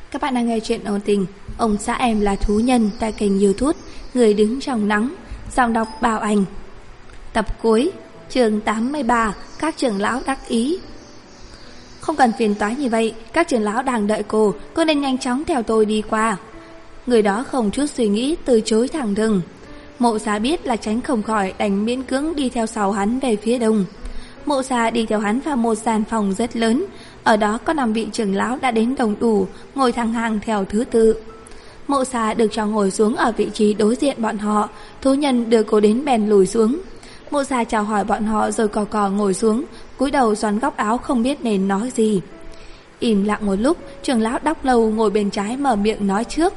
Các bạn đang nghe chuyện ôn tình Ông xã em là thú nhân tại kênh YouTube Người đứng trong nắng. Giọng đọc Bảo Anh. Tập cuối, chương 83. Các trưởng lão đắc ý. Không cần phiền toái như vậy, các trưởng lão đang đợi cô nên nhanh chóng theo tôi đi qua. Người đó không chút suy nghĩ từ chối thẳng thừng. Mộ Xà biết là tránh không khỏi, đành miễn cưỡng đi theo sau hắn về phía đông. Mộ Xà đi theo hắn vào một gian phòng rất lớn. Ở đó có 5 vị trưởng lão đã đến đông đủ, ngồi thẳng hàng theo thứ tự. Mộ Xà được cho ngồi xuống ở vị trí đối diện bọn họ. Thú nhân đưa cô đến bèn lùi xuống. Mộ Xà chào hỏi bọn họ rồi cò cò ngồi xuống, cúi đầu xoắn góc áo không biết nên nói gì. Im lặng một lúc, trưởng lão Đóc Lâu ngồi bên trái mở miệng nói trước.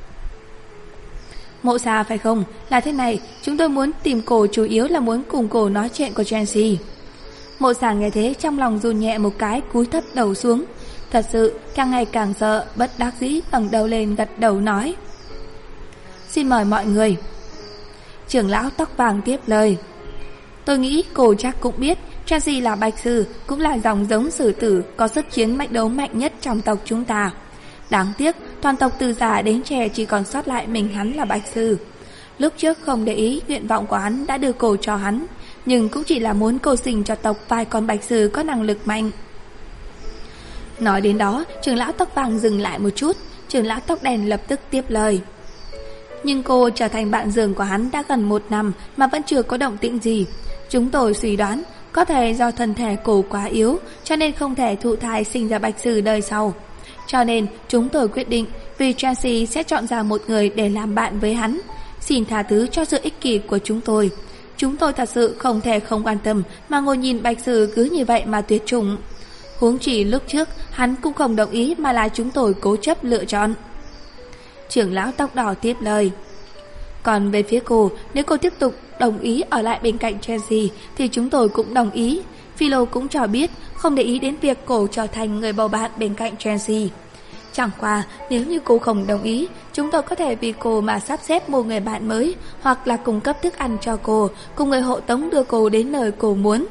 Mộ Xà phải không? Là thế này, chúng tôi muốn tìm cô chủ yếu là muốn cùng cô nói chuyện của Tracy. Mộ Xà nghe thế trong lòng run nhẹ một cái, cúi thấp đầu xuống. Thật sự càng ngày càng sợ, bất đắc dĩ ngẩng đầu lên gật đầu nói: Xin mời mọi người. Trưởng lão tóc vàng tiếp lời: Tôi nghĩ cô chắc cũng biết Tracy là bạch sư, cũng là dòng giống sử tử có sức chiến đấu mạnh nhất trong tộc chúng ta. Đáng tiếc toàn tộc từ già đến trẻ chỉ còn sót lại mình hắn là bạch sư. Lúc trước không để ý nguyện vọng của hắn đã đưa cô cho hắn, nhưng cũng chỉ là muốn cô sinh cho tộc vài con bạch sư có năng lực mạnh. Nói đến đó, trưởng lão tóc vàng dừng lại một chút. Trưởng lão tóc đen lập tức tiếp lời: Nhưng cô trở thành bạn giường của hắn đã gần 1 năm mà vẫn chưa có động tĩnh gì. Chúng tôi suy đoán có thể do thân thể cô quá yếu, cho nên không thể thụ thai sinh ra bạch sư đời sau. Cho nên chúng tôi quyết định vì Tracy sẽ chọn ra một người để làm bạn với hắn. Xin tha thứ cho sự ích kỷ của chúng tôi. Chúng tôi thật sự không thể không quan tâm mà ngồi nhìn bạch sư cứ như vậy mà tuyệt chủng. Huống chỉ lúc trước hắn cũng không đồng ý mà là chúng tôi cố chấp lựa chọn. Trưởng lão tóc đỏ tiếp lời: Còn về phía cô, nếu cô tiếp tục đồng ý ở lại bên cạnh Tracy thì chúng tôi cũng đồng ý. Philo cũng cho biết không để ý đến việc cô trở thành người bầu bạn bên cạnh Tracy. Chẳng qua nếu như cô không đồng ý, chúng tôi có thể vì cô mà sắp xếp một người bạn mới, hoặc là cung cấp thức ăn cho cô, cùng người hộ tống đưa cô đến nơi cô muốn.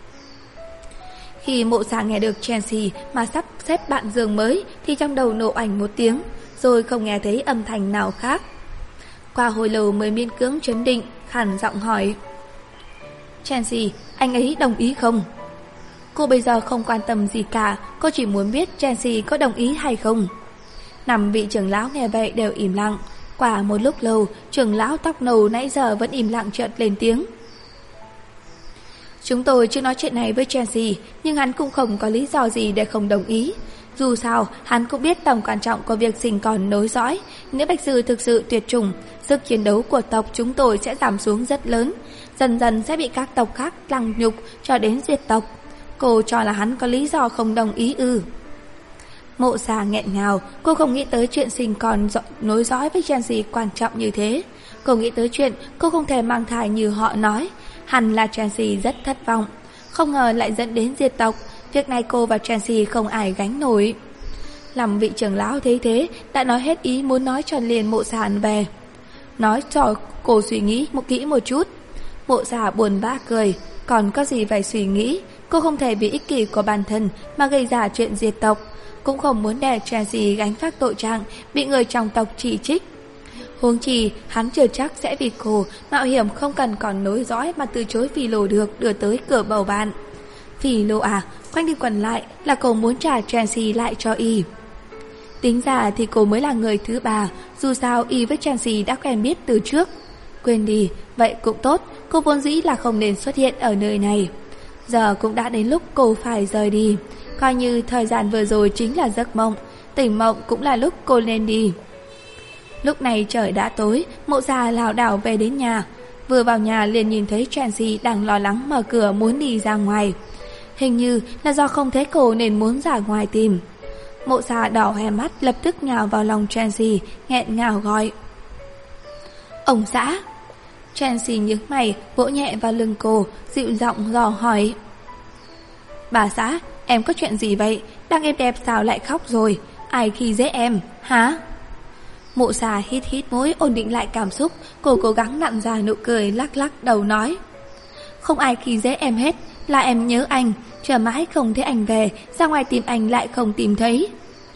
Khi Mộ Xà nghe được Tracy mà sắp xếp bạn giường mới thì trong đầu nổ ảnh một tiếng, rồi không nghe thấy âm thanh nào khác. Qua hồi lâu mới miễn cưỡng trấn định, khàn giọng hỏi: Tracy, anh ấy đồng ý không? Cô bây giờ không quan tâm gì cả, cô chỉ muốn biết Tracy có đồng ý hay không. 5 vị trưởng lão nghe vậy đều im lặng. Qua một lúc lâu, trưởng lão tóc nâu nãy giờ vẫn im lặng chợt lên tiếng: Chúng tôi chưa nói chuyện này với Tracy, nhưng hắn cũng không có lý do gì để không đồng ý. Dù sao, hắn cũng biết tầm quan trọng của việc sinh con nối dõi. Nếu bạch sư thực sự tuyệt chủng, sức chiến đấu của tộc chúng tôi sẽ giảm xuống rất lớn, dần dần sẽ bị các tộc khác lăng nhục cho đến diệt tộc. Cô cho là hắn có lý do không đồng ý ư? Mộ Xà nghẹn ngào, cô không nghĩ tới chuyện sinh con nối dõi với Tracy quan trọng như thế. Cô nghĩ tới chuyện cô không thể mang thai như họ nói. Hẳn là Tracy rất thất vọng, không ngờ lại dẫn đến diệt tộc. Việc này cô và Tracy không ai gánh nổi. Làm vị trưởng lão thấy thế đã nói hết ý muốn nói cho liền Mộ Xà về. Nói cho cô suy nghĩ kỹ một chút. Mộ Xà buồn bã cười: Còn có gì phải suy nghĩ? Cô không thể vì ích kỷ của bản thân mà gây ra chuyện diệt tộc, cũng không muốn để Tracy gánh vác tội trạng bị người trong tộc chỉ trích. Huống chi hắn chưa chắc sẽ vì cô mạo hiểm không cần còn nối dõi mà từ chối Philo được đưa tới cửa bầu bạn. Philo à, quanh đi quẩn lại là cô muốn trả Tracy lại cho y. Tính ra thì cô mới là người thứ 3, dù sao y với Tracy đã quen biết từ trước. Quên đi, vậy cũng tốt, cô vốn dĩ là không nên xuất hiện ở nơi này. Giờ cũng đã đến lúc cô phải rời đi. Coi như thời gian vừa rồi chính là giấc mộng, tỉnh mộng cũng là lúc cô nên đi. Lúc này trời đã tối, Mộ Xà lảo đảo về đến nhà. Vừa vào nhà liền nhìn thấy Tracy đang lo lắng mở cửa muốn đi ra ngoài. Hình như là do không thấy cô nên muốn ra ngoài tìm. Mộ Xà đỏ hoe mắt lập tức nhào vào lòng Tracy, nghẹn ngào gọi: Ông xã. Tracy nhướng mày vỗ nhẹ vào lưng cô, dịu giọng dò hỏi: Bà xã, em có chuyện gì vậy? Đang êm đẹp sao lại khóc rồi? Ai khi dễ em, hả? Mộ Xà hít hít mũi ổn định lại cảm xúc. Cô cố gắng nặn ra nụ cười, lắc lắc đầu nói: Không ai khi dễ em hết, là em nhớ anh. Chờ mãi không thấy anh về, ra ngoài tìm anh lại không tìm thấy.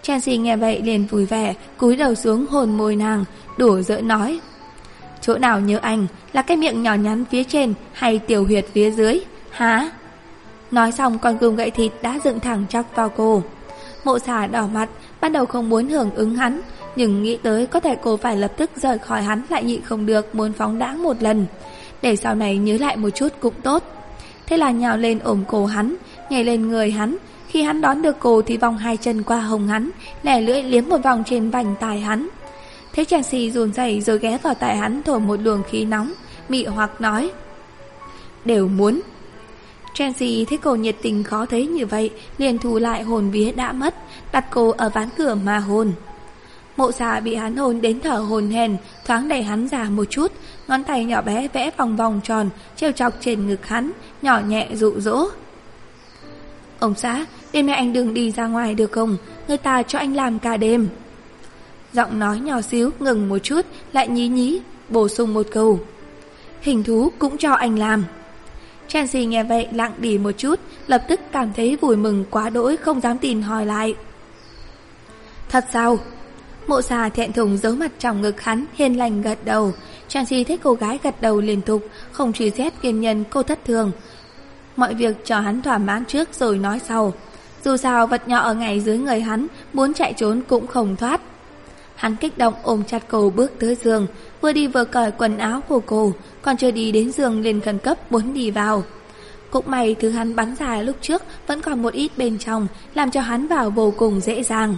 Chelsea nghe vậy liền vui vẻ, cúi đầu xuống hôn môi nàng, đùa giỡn nói: chỗ nào nhớ anh, là cái miệng nhỏ nhắn phía trên hay tiểu huyệt phía dưới, hả? Nói xong con gươm gậy thịt đã dựng thẳng chọc vào cô. Mộ Xà đỏ mặt, ban đầu không muốn hưởng ứng hắn, nhưng nghĩ tới có thể cô phải lập tức rời khỏi hắn lại nhịn không được, muốn phóng đãng một lần, để sau này nhớ lại một chút cũng tốt. Thế là nhào lên ôm cổ hắn, nhảy lên người hắn. Khi hắn đón được cô thì vòng hai chân qua hông hắn, lẻ lưỡi liếm một vòng trên vành tai hắn. Thế Chelsea run rẩy rồi ghé vào tai hắn thổi một luồng khí nóng, mị hoặc nói: đều muốn. Chelsea thấy cô nhiệt tình khó thấy như vậy, liền thu lại hồn vía đã mất, đặt cô ở ván cửa mà hôn. Mộ Xà bị hắn hôn đến thở hổn hển, thoáng đẩy hắn ra một chút, ngón tay nhỏ bé vẽ vòng vòng tròn, trêu chọc trên ngực hắn, nhỏ nhẹ dụ dỗ: ông xã, đêm nay anh đừng đi ra ngoài được không? Người ta cho anh làm cả đêm. Giọng nói nhỏ xíu ngừng một chút, lại nhí nhí, bổ sung một câu: hình thú cũng cho anh làm. Chelsea nghe vậy lặng đi một chút, lập tức cảm thấy vui mừng quá đỗi, không dám tin hỏi lại: thật sao? Mộ Xà thẹn thùng giấu mặt trong ngực hắn, hiền lành gật đầu. Chelsea thấy cô gái gật đầu liên tục, không truy xét nguyên nhân cô thất thường, mọi việc cho hắn thỏa mãn trước rồi nói sau. Dù sao vật nhỏ ở ngay dưới người hắn, muốn chạy trốn cũng không thoát. Hắn kích động ôm chặt cô bước tới giường, vừa đi vừa cởi quần áo của cô, còn chưa đi đến giường liền khẩn cấp muốn đi vào. Cũng may thứ hắn bắn ra lúc trước vẫn còn một ít bên trong, làm cho hắn vào vô cùng dễ dàng.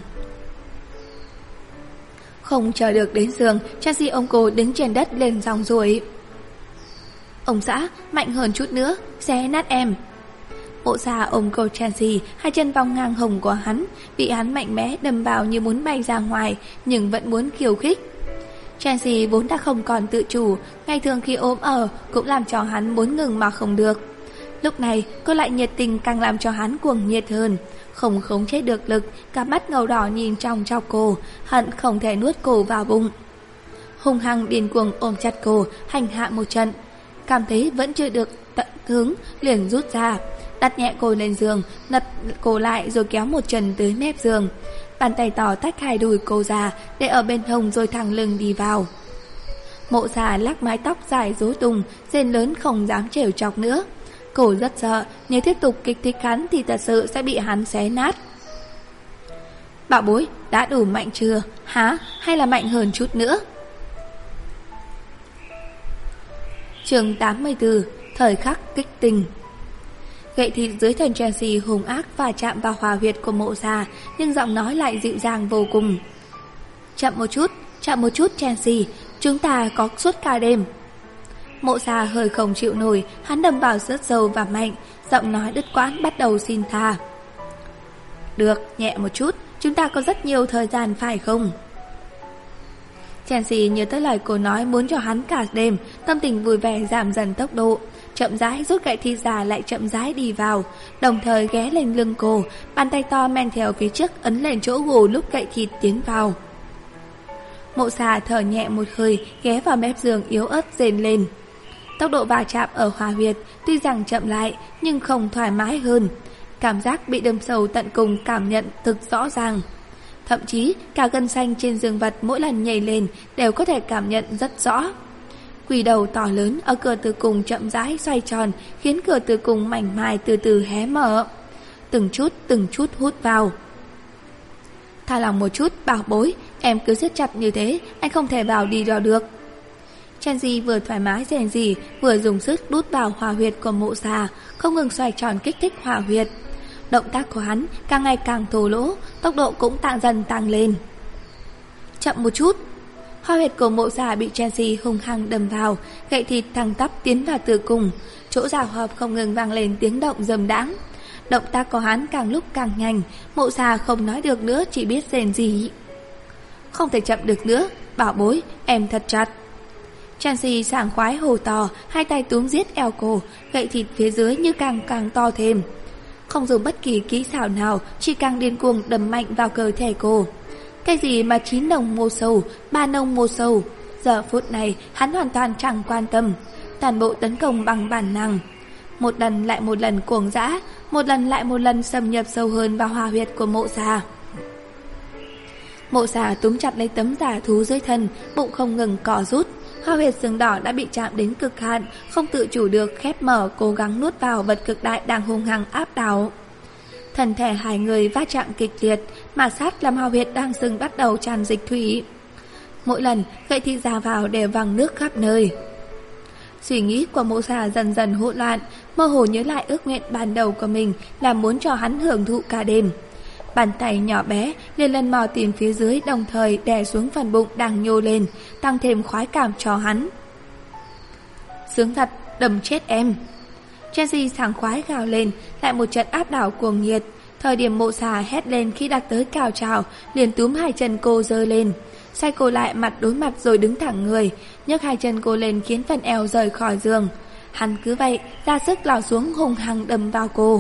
Không chờ được đến giường, Chelsea ôm cô đứng trên đất lên giọng ruổi: ông xã, mạnh hơn chút nữa, xé nát em. Mộ Xà ôm cô Chelsea, hai chân vòng ngang hồng của hắn, bị hắn mạnh mẽ đâm vào như muốn bay ra ngoài, nhưng vẫn muốn khiêu khích. Chelsea vốn đã không còn tự chủ, ngày thường khi ôm ở cũng làm cho hắn muốn ngừng mà không được. Lúc này cô lại nhiệt tình càng làm cho hắn cuồng nhiệt hơn, không khống chế được lực, cặp mắt ngầu đỏ nhìn trong chọc cô, hận không thể nuốt cô vào bụng. Hung hăng điên cuồng ôm chặt cô, hành hạ một trận, cảm thấy vẫn chưa được tận hứng, liền rút ra, đặt nhẹ cô lên giường, nật cô lại rồi kéo một chân tới mép giường. Bàn tay to tách hai đùi cô ra, để ở bên hông rồi thẳng lưng đi vào. Mộ Xà lắc mái tóc dài rối tung, rên lớn không dám trêu chọc nữa. Cô rất sợ, nếu tiếp tục kích thích hắn thì thật sự sẽ bị hắn xé nát. Bảo bối, đã đủ mạnh chưa? Hả? Hay là mạnh hơn chút nữa? Chương 84: thời khắc kích tình. Gậy thịt dưới thân Chelsea hung ác và chạm vào hòa huyệt của Mộ Xà, nhưng giọng nói lại dịu dàng vô cùng. Chậm một chút Chelsea, chúng ta có suốt cả đêm. Mộ Xà hơi không chịu nổi, hắn đâm vào rất sâu và mạnh, giọng nói đứt quãng bắt đầu xin tha. Được, nhẹ một chút, chúng ta có rất nhiều thời gian phải không? Chelsea nhớ tới lời cô nói muốn cho hắn cả đêm, tâm tình vui vẻ giảm dần tốc độ, chậm rãi rút gậy thịt ra lại chậm rãi đi vào, đồng thời ghé lên lưng cô, bàn tay to men theo phía trước ấn lên chỗ gù lúc gậy thịt tiến vào. Mộ Xà thở nhẹ một hơi, ghé vào mép giường yếu ớt rên lên. Tốc độ va chạm ở hòa huyệt tuy rằng chậm lại nhưng không thoải mái hơn, cảm giác bị đâm sâu tận cùng cảm nhận thực rõ ràng. Thậm chí cả gân xanh trên dương vật mỗi lần nhảy lên đều có thể cảm nhận rất rõ. Quỷ đầu to lớn ở cửa tử cung chậm rãi xoay tròn, khiến cửa tử cung mảnh mai từ từ hé mở, từng chút hút vào. Thả lòng một chút bảo bối, em cứ siết chặt như thế, anh không thể vào đi vào được. Chelsea vừa thoải mái rèn rỉ, vừa dùng sức đút vào hòa huyệt của Mộ Xà, không ngừng xoay tròn kích thích hòa huyệt. Động tác của hắn càng ngày càng thô lỗ, tốc độ cũng dần tăng lên. Chậm một chút. Hòa huyệt của Mộ Xà bị Chelsea hung hăng đâm vào, gậy thịt thẳng tắp tiến vào tử cung, chỗ rào hợp không ngừng vang lên tiếng động rầm đãng. Động tác của hắn càng lúc càng nhanh, Mộ Xà không nói được nữa, chỉ biết rên rỉ. Không thể chậm được nữa, bảo bối, em thật chặt. Chelsea sảng khoái hô to, hai tay túm giết eo cô, gậy thịt phía dưới như càng to thêm. Không dùng bất kỳ kỹ xảo nào, chỉ càng điên cuồng đâm mạnh vào cơ thể cô. Cái gì mà 9 nông mô sâu, 3 nông mô sâu, giờ phút này hắn hoàn toàn chẳng quan tâm, toàn bộ tấn công bằng bản năng. Một lần lại một lần cuồng dã, một lần lại một lần xâm nhập sâu hơn vào hòa huyệt của Mộ Xà. Mộ Xà túm chặt lấy tấm giả thú dưới thân, bụng không ngừng cò rút. Hoa huyệt xương đỏ đã bị chạm đến cực hạn, không tự chủ được khép mở, cố gắng nuốt vào vật cực đại đang hung hăng áp đảo. Thân thể hai người va chạm kịch liệt, mà sát làm hoa huyệt đang sưng bắt đầu tràn dịch thủy. Mỗi lần gậy thịt ra vào đều văng nước khắp nơi. Suy nghĩ của Mộ Xà dần dần hỗn loạn, mơ hồ nhớ lại ước nguyện ban đầu của mình là muốn cho hắn hưởng thụ cả đêm. Bàn tay nhỏ bé liền lần mò tìm phía dưới, đồng thời đè xuống phần bụng đang nhô lên, tăng thêm khoái cảm cho hắn. Sướng thật, đâm chết em. Chelsea sảng khoái gào lên, lại một trận áp đảo cuồng nhiệt. Thời điểm Mộ Xà hét lên khi đạt tới cao trào, liền túm hai chân cô giơ lên, xoay cô lại mặt đối mặt rồi đứng thẳng người, nhấc hai chân cô lên khiến phần eo rời khỏi giường. Hắn cứ vậy ra sức lao xuống, hung hăng đâm vào cô.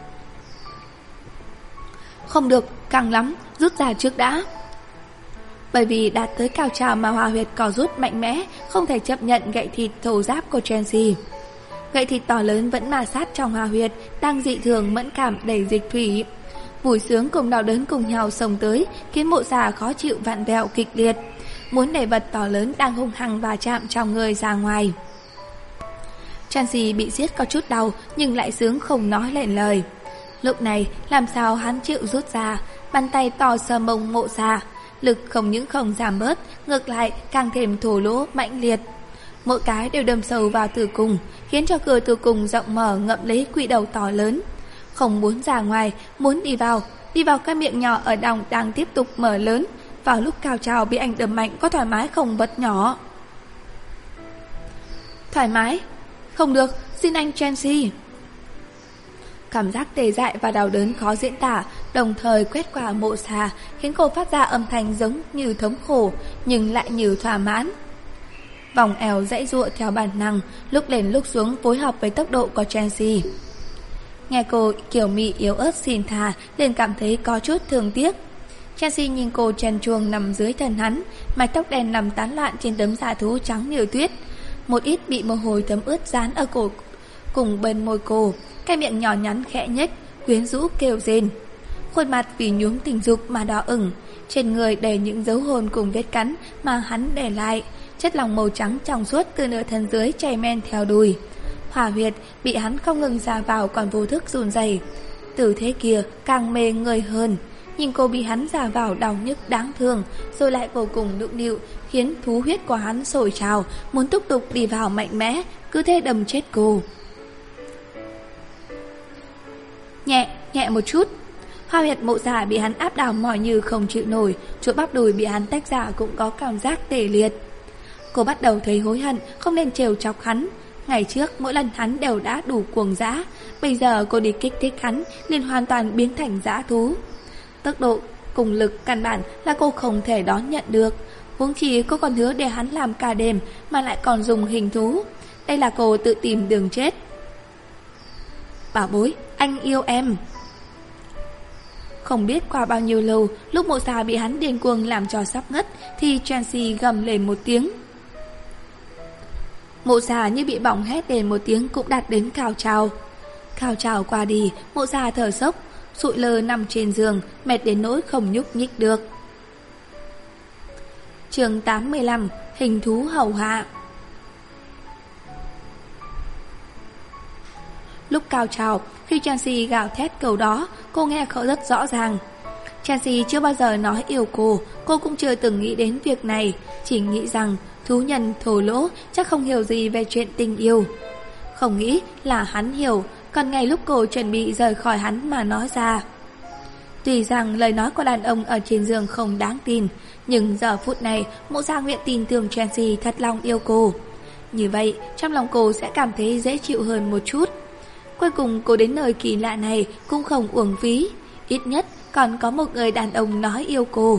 Không được, căng lắm, rút ra trước đã. Bởi vì đạt tới cao trào mà hoa huyệt cò rút mạnh mẽ, không thể chấp nhận gậy thịt thô ráp của Chelsea. Gậy thịt to lớn vẫn ma sát trong hoa huyệt, đang dị thường mẫn cảm đầy dịch thủy. Vui sướng cùng đau đớn cùng nhau xông tới, khiến Mộ Xà khó chịu vặn vẹo kịch liệt, muốn đẩy vật to lớn đang hung hăng va chạm trong người ra ngoài. Chelsea bị giết có chút đau, nhưng lại sướng không nói lên lời. Lúc này làm sao hắn chịu rút ra, bàn tay to sờ mông Mộ Xà, lực không những không giảm bớt, ngược lại càng thêm thổ lỗ mãnh liệt. Mỗi cái đều đâm sâu vào tử cung, khiến cho cửa tử cung rộng mở ngậm lấy quỹ đầu to lớn. Không muốn ra ngoài, muốn đi vào cái miệng nhỏ ở đòng đang tiếp tục mở lớn. Vào lúc cao trào bị anh đâm mạnh, có thoải mái không vật nhỏ? Thoải mái? Không được, xin anh Chelsea. Cảm giác tê dại và đau đớn khó diễn tả đồng thời quét qua Mộ Xà, khiến cô phát ra âm thanh giống như thống khổ nhưng lại như thỏa mãn. Vòng eo giãy giụa theo bản năng, lúc lên lúc xuống phối hợp với tốc độ của Chelsea. Nghe cô kiểu mị yếu ớt xin tha, liền cảm thấy có chút thương tiếc. Chelsea nhìn cô trần truồng nằm dưới thân hắn, mái tóc đen nằm tán loạn trên tấm da thú trắng như tuyết, một ít bị mồ hôi thấm ướt dán ở cổ cùng bên môi cô, cái miệng nhỏ nhắn khẽ nhếch, quyến rũ kêu rên. Khuôn mặt vì nhuốm tình dục mà đỏ ửng, trên người đầy những dấu hôn cùng vết cắn mà hắn để lại, chất lỏng màu trắng trong suốt từ nửa thân dưới chảy men theo đùi. Hỏa huyệt bị hắn không ngừng ra vào còn vô thức run rẩy. Từ thế kia càng mê người hơn, nhìn cô bị hắn ra vào đau nhức đáng thương, rồi lại vô cùng nũng nịu, khiến thú huyết của hắn sôi trào, muốn tiếp tục đi vào mạnh mẽ, cứ thế đâm chết cô. Nhẹ một chút. Hoa huyệt Mộ Xà bị hắn áp đảo mỏi như không chịu nổi, chỗ bắp đùi bị hắn tách ra cũng có cảm giác tê liệt. Cô bắt đầu thấy hối hận không nên trêu chọc hắn. Ngày trước mỗi lần hắn đều đã đủ cuồng dã, bây giờ cô đi kích thích hắn liền hoàn toàn biến thành dã thú. Tốc độ cùng lực căn bản là cô không thể đón nhận được, huống chi cô còn hứa để hắn làm cả đêm mà lại còn dùng hình thú. Đây là cô tự tìm đường chết. Bảo bối, anh yêu em. Không biết qua bao nhiêu lâu, lúc Mộ Xà bị hắn điên cuồng làm cho sắp ngất thì Chelsea gầm lên một tiếng. Mộ Xà như bị bỏng hét lên một tiếng cũng đạt đến cao trào. Cao trào qua đi, Mộ Xà thở sốc, sụi lơ nằm trên giường, mệt đến nỗi không nhúc nhích được. Chương 85, hình thú hầu hạ. Lúc cao trào, khi Chelsea gào thét câu đó, cô nghe khẩu rất rõ ràng. Chelsea chưa bao giờ nói yêu cô cũng chưa từng nghĩ đến việc này, chỉ nghĩ rằng thú nhân thổ lỗ chắc không hiểu gì về chuyện tình yêu. Không nghĩ là hắn hiểu, còn ngay lúc cô chuẩn bị rời khỏi hắn mà nói ra. Tuy rằng lời nói của đàn ông ở trên giường không đáng tin, nhưng giờ phút này Mộ Xà nguyện tin tưởng Chelsea thật lòng yêu cô. Như vậy trong lòng cô sẽ cảm thấy dễ chịu hơn một chút. Cuối cùng cô đến nơi kỳ lạ này cũng không uổng phí, ít nhất còn có một người đàn ông nói yêu cô.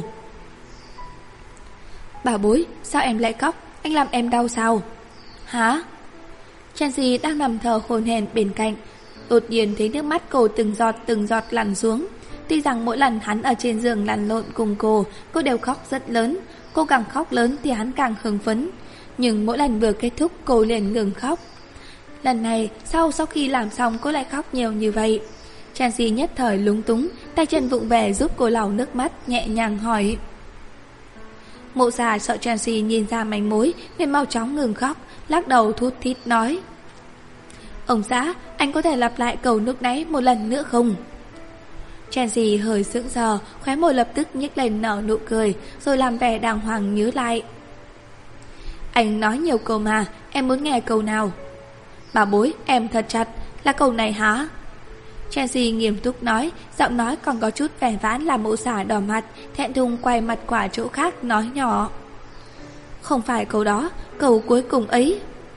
Bảo bối, sao em lại khóc? Anh làm em đau sao? Hả? Chelsea đang nằm thở hổn hển bên cạnh, đột nhiên thấy nước mắt cô từng giọt lăn xuống. Tuy rằng mỗi lần hắn ở trên giường lăn lộn cùng cô đều khóc rất lớn. Cô càng khóc lớn thì hắn càng hưng phấn, nhưng mỗi lần vừa kết thúc cô liền ngừng khóc. Lần này sau khi làm xong cô lại khóc nhiều như vậy. Chelsea nhất thời lúng túng, tay chân vụng về giúp cô lau nước mắt, nhẹ nhàng hỏi: Mộ già sợ Chelsea nhìn ra manh mối nên mau chóng ngừng khóc, lắc đầu thút thít nói: Ông xã, anh có thể lặp lại câu lúc nãy một lần nữa không? Chelsea hơi sững sờ, khóe môi lập tức nhếch lên nở nụ cười, rồi làm vẻ đàng hoàng nhớ lại. Anh nói nhiều câu mà, em muốn nghe câu nào? Bà bối, em thật chặt, là câu này hả? Chelsea nghiêm túc nói, giọng nói còn có chút vẻ vãn làm Mộ Xả đỏ mặt, thẹn thùng quay mặt qua chỗ khác nói nhỏ: Không phải câu đó, câu cuối cùng ấy.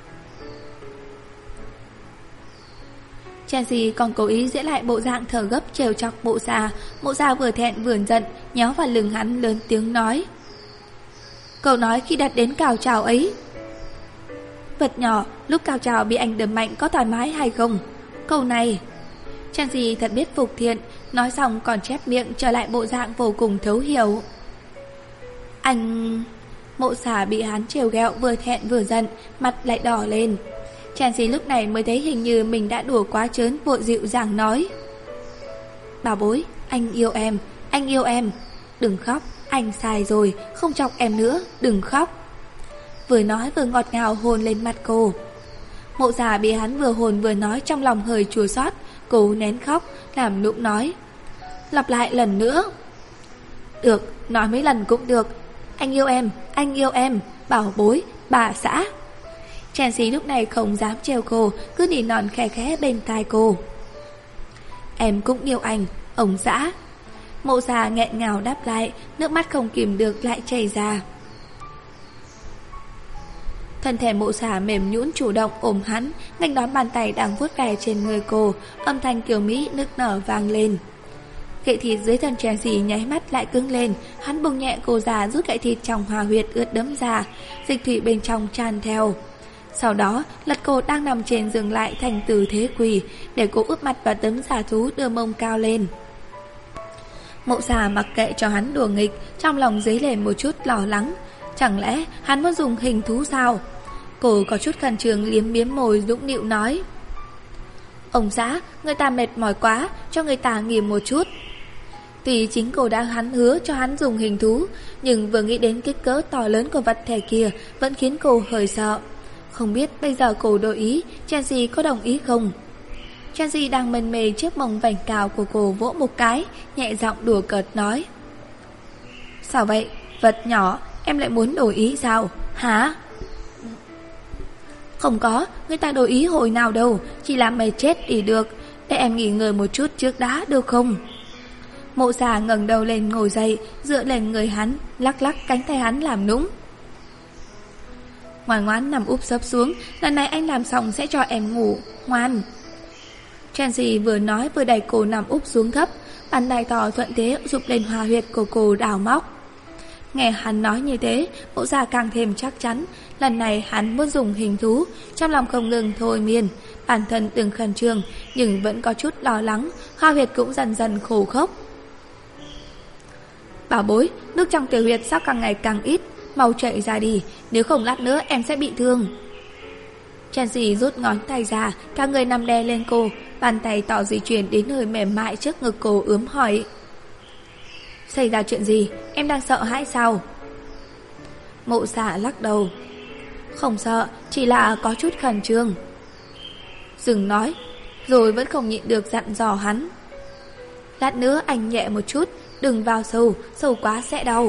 Chelsea còn cố ý diễn lại bộ dạng thở gấp trêu chọc Mộ Xả. Mộ Xả vừa thẹn vừa giận, nhéo vào lưng hắn lớn tiếng nói: Câu nói khi đặt đến cao trào ấy. Vật nhỏ, lúc cao trào bị anh đấm mạnh có thoải mái hay không? Câu này. Chelsea thật biết phục thiện, nói xong còn chép miệng trở lại bộ dạng vô cùng thấu hiểu. Anh... Mộ Xả bị hắn trêu ghẹo vừa thẹn vừa giận, mặt lại đỏ lên. Chelsea lúc này mới thấy hình như mình đã đùa quá trớn, vội dịu dàng nói: Bà bối, anh yêu em, anh yêu em. Đừng khóc, anh sai rồi, không chọc em nữa, đừng khóc. Vừa nói vừa ngọt ngào hôn lên mặt cô. Mộ Xả bị hắn vừa hôn vừa nói trong lòng hơi chua xót, cố nén khóc, làm nũng nói: Lặp lại lần nữa. Được, nói mấy lần cũng được. Anh yêu em, bảo bối, bà xã. Chelsea lúc này không dám trêu cô, cứ nỉ non khẽ khẽ bên tai cô: Em cũng yêu anh, ông xã. Mộ Xả nghẹn ngào đáp lại, nước mắt không kìm được lại chảy ra. Thân thể Mộ Xả mềm nhũn chủ động ôm hắn, nghênh đón bàn tay đang vuốt ve trên người cô, âm thanh kiều mỹ nức nở vang lên. Gậy thịt dưới thân Chelsea nháy mắt lại cứng lên, hắn bùng nhẹ cô ra rút gậy thịt trong hòa huyệt ướt đẫm ra, dịch thủy bên trong tràn theo. Sau đó lật cô đang nằm trên giường lại thành tư thế quỳ, để cô úp mặt vào tấm giả thú đưa mông cao lên. Mộ Xả mặc kệ cho hắn đùa nghịch, trong lòng dấy lên một chút lo lắng. Chẳng lẽ hắn muốn dùng hình thú sao? Cô có chút khẩn trương liếm biếm môi nũng nịu nói: Ông xã, người ta mệt mỏi quá, cho người ta nghỉ một chút. Tuy chính cô đã hứa cho hắn dùng hình thú, nhưng vừa nghĩ đến kích cỡ to lớn của vật thể kia vẫn khiến cô hơi sợ. Không biết bây giờ cô đổi ý, Chelsea có đồng ý không? Chelsea đang mân mê trước mông vành cao của cô vỗ một cái, nhẹ giọng đùa cợt nói: Sao vậy, vật nhỏ, em lại muốn đổi ý sao, hả? Không có, người ta đổi ý hồi nào đâu, chỉ làm mày chết thì được. Để em nghỉ ngơi một chút trước đã, được không? Mộ Xả ngẩng đầu lên ngồi dậy, dựa lên người hắn, lắc lắc cánh tay hắn làm nũng: Ngoan ngoãn nằm úp sấp xuống, lần này anh làm xong sẽ cho em ngủ, ngoan. Chelsea vừa nói vừa đẩy cô nằm úp xuống gấp, bàn tay to thuận thế rụp lên hòa huyệt của cô đào móc. Nghe hắn nói như thế, Mộ Xả càng thêm chắc chắn, lần này hắn muốn dùng hình thú, trong lòng không ngừng thôi miên. Bản thân từng khẩn trương, nhưng vẫn có chút lo lắng, hòa huyệt cũng dần dần khô khốc. Bảo bối, nước trong tiểu huyệt sao càng ngày càng ít, mau chạy ra đi, nếu không lát nữa em sẽ bị thương. Chelsea rút ngón tay ra, cả người nằm đè lên cô, bàn tay tỏ di chuyển đến nơi mềm mại trước ngực cô ướm hỏi: Xảy ra chuyện gì, em đang sợ hãi sao? Mộ Xả lắc đầu: Không sợ, chỉ là có chút khẩn trương. Dừng nói, rồi vẫn không nhịn được dặn dò hắn: Lát nữa anh nhẹ một chút, đừng vào sâu, sâu quá sẽ đau.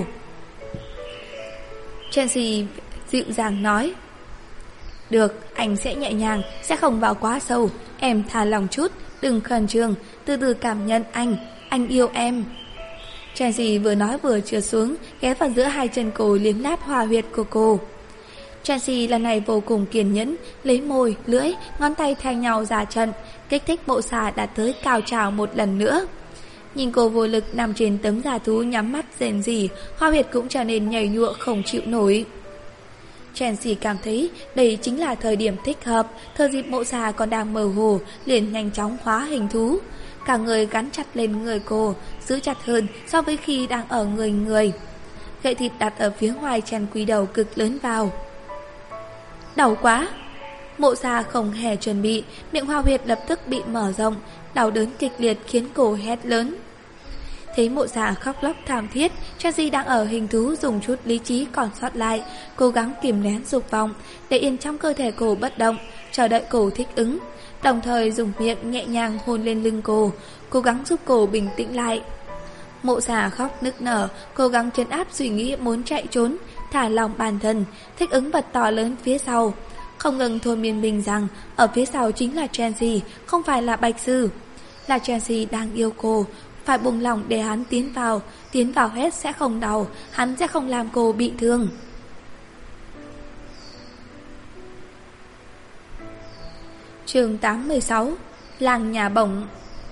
Chelsea dịu dàng nói: Được, anh sẽ nhẹ nhàng, sẽ không vào quá sâu. Em thả lòng chút, đừng khẩn trương, từ từ cảm nhận anh yêu em. Chelsea vừa nói vừa trượt xuống, ghé vào giữa hai chân cô liếm láp hòa huyệt của cô. Chelsea lần này vô cùng kiên nhẫn, lấy môi, lưỡi, ngón tay thay nhau ra trận, kích thích Mộ Xả đạt tới cao trào một lần nữa. Nhìn cô vô lực nằm trên tấm giả thú nhắm mắt rền rỉ, hoa huyệt cũng trở nên nhảy nhụa không chịu nổi. Chelsea cảm thấy đây chính là thời điểm thích hợp, thời dịp Mộ Xả còn đang mơ hồ, liền nhanh chóng hóa hình thú. Cả người gắn chặt lên người cô, giữ chặt hơn so với khi đang ở người. Gậy thịt đặt ở phía ngoài chăn quý đầu cực lớn vào. Đau quá! Mộ Xả không hề chuẩn bị, miệng hoa huyệt lập tức bị mở rộng, đau đớn kịch liệt khiến cô hét lớn. Thấy mộ già khóc lóc thảm thiết, Chelsea đang ở hình thú dùng chút lý trí còn sót lại, cố gắng kìm nén dục vọng, để yên trong cơ thể cô bất động, chờ đợi cô thích ứng, đồng thời dùng miệng nhẹ nhàng hôn lên lưng cô, cố gắng giúp cô bình tĩnh lại. Mộ già khóc nức nở, cố gắng trấn áp suy nghĩ muốn chạy trốn, thả lỏng bản thân, thích ứng vật to lớn phía sau, không ngừng thôi miên mình rằng ở phía sau chính là Chelsea, không phải là Bạch Sư. Là Chelsea đang yêu cô, phải buông lỏng để hắn tiến vào hết sẽ không đau, hắn sẽ không làm cô bị thương. Chương 86: Làng nhà bổng.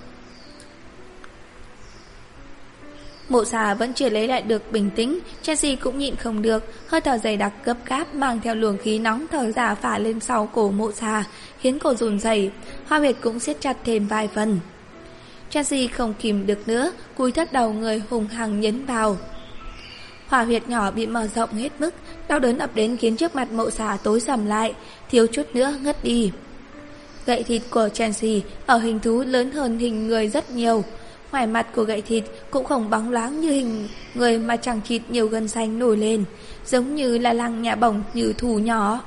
Mộ già vẫn chưa lấy lại được bình tĩnh, Chelsea cũng nhịn không được, hơi thở dày đặc gấp gáp mang theo luồng khí nóng thở ra phả lên sau cổ mộ già, khiến cô run rẩy, hoa huyệt cũng siết chặt thêm vài phần. Chelsea không kìm được nữa, cúi thấp đầu người hùng hăng nhấn vào. Hỏa huyệt nhỏ bị mở rộng hết mức, đau đớn ập đến khiến trước mặt mộ già tối sầm lại, thiếu chút nữa ngất đi. Gậy thịt của Chelsea ở hình thú lớn hơn hình người rất nhiều. Ngoài mặt của gậy thịt cũng không bóng loáng như hình người mà chẳng chịt nhiều gân xanh nổi lên, giống như là lăng nhà bổng như thù nhỏ.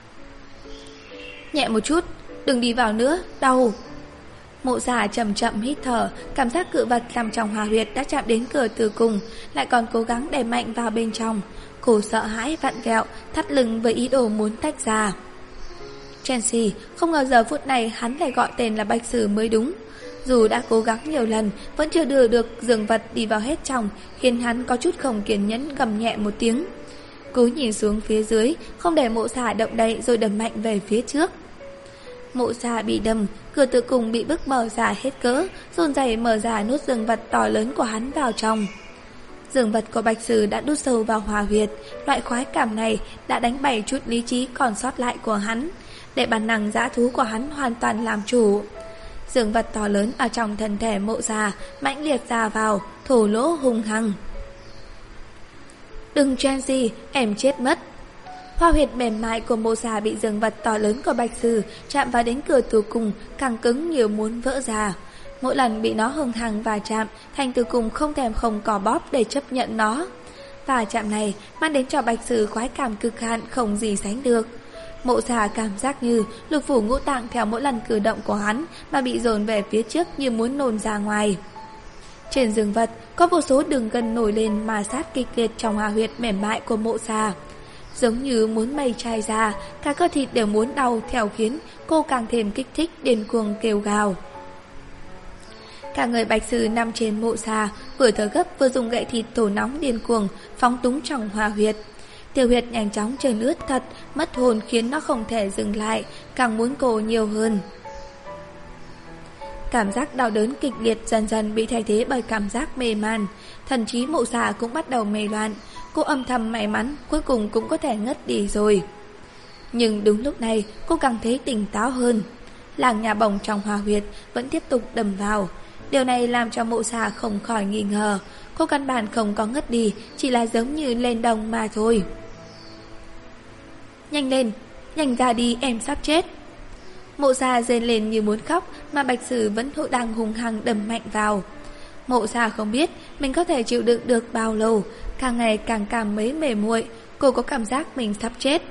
Nhẹ một chút, đừng đi vào nữa, đau. Mộ già chậm chậm hít thở, cảm giác cự vật nằm trong hỏa huyệt đã chạm đến cửa tử cung, lại còn cố gắng đẩy mạnh vào bên trong. Cô sợ hãi vặn vẹo, thắt lưng với ý đồ muốn tách ra. Chelsea không ngờ giờ phút này hắn lại gọi tên là Bạch Sử mới đúng. Dù đã cố gắng nhiều lần, vẫn chưa đưa được giường vật đi vào hết trong, khiến hắn có chút không kiên nhẫn gầm nhẹ một tiếng. Cúi nhìn xuống phía dưới, không để mộ già động đậy rồi đâm mạnh về phía trước. Mộ già bị đâm, cửa tử cung bị bức mở ra hết cỡ, run rẩy mở ra nút giường vật to lớn của hắn vào trong. Giường vật của Bạch Sử đã đút sâu vào hỏa huyệt, loại khoái cảm này đã đánh bày chút lý trí còn sót lại của hắn, để bản năng dã thú của hắn hoàn toàn làm chủ. Dương vật to lớn ở trong thân thể mộ già mãnh liệt ra vào, thổ lỗ hung hăng. Đừng Chelsea, em chết mất. Hoa huyệt mềm mại của mộ già bị dương vật to lớn của Bạch Sử chạm vào đến cửa tử cung, càng cứng như muốn vỡ ra. Mỗi lần bị nó hung hăng va chạm, thành tử cung không thèm không cò bóp để chấp nhận nó. Va chạm này mang đến cho Bạch Sử khoái cảm cực hạn không gì sánh được. Mộ già cảm giác như lục phủ ngũ tạng theo mỗi lần cử động của hắn mà bị dồn về phía trước như muốn nôn ra ngoài. Trên giường vật có vô số đường gân nổi lên mà sát kịch liệt trong hỏa huyệt mềm mại của mộ già, giống như muốn mây chai ra, cả cơ thịt đều muốn đau theo, khiến cô càng thêm kích thích điên cuồng kêu gào. Cả người Bạch Sử nằm trên mộ già, vừa thở gấp vừa dùng gậy thịt thổ nóng điên cuồng phóng túng trong hỏa huyệt. Tiểu huyệt nhanh chóng trở ướt thật, mất hồn khiến nó không thể dừng lại, càng muốn cô nhiều hơn. Cảm giác đau đớn kịch liệt dần dần bị thay thế bởi cảm giác mê man, thần trí mộ già cũng bắt đầu mê loạn. Cô âm thầm may mắn cuối cùng cũng có thể ngất đi rồi. Nhưng đúng lúc này cô càng thấy tỉnh táo hơn. Làng nhà bổng trong hỏa huyệt vẫn tiếp tục đâm vào. Điều này làm cho mộ già không khỏi nghi ngờ. Cô căn bản không có ngất đi, chỉ là giống như lên đồng mà thôi. Nhanh lên, nhanh ra đi, em sắp chết. Mộ già rên lên như muốn khóc, mà Bạch Sử vẫn đang hung hăng đâm mạnh vào. Mộ già không biết mình có thể chịu đựng được bao lâu, càng ngày càng cảm mấy mề muội. Cô có cảm giác mình sắp chết.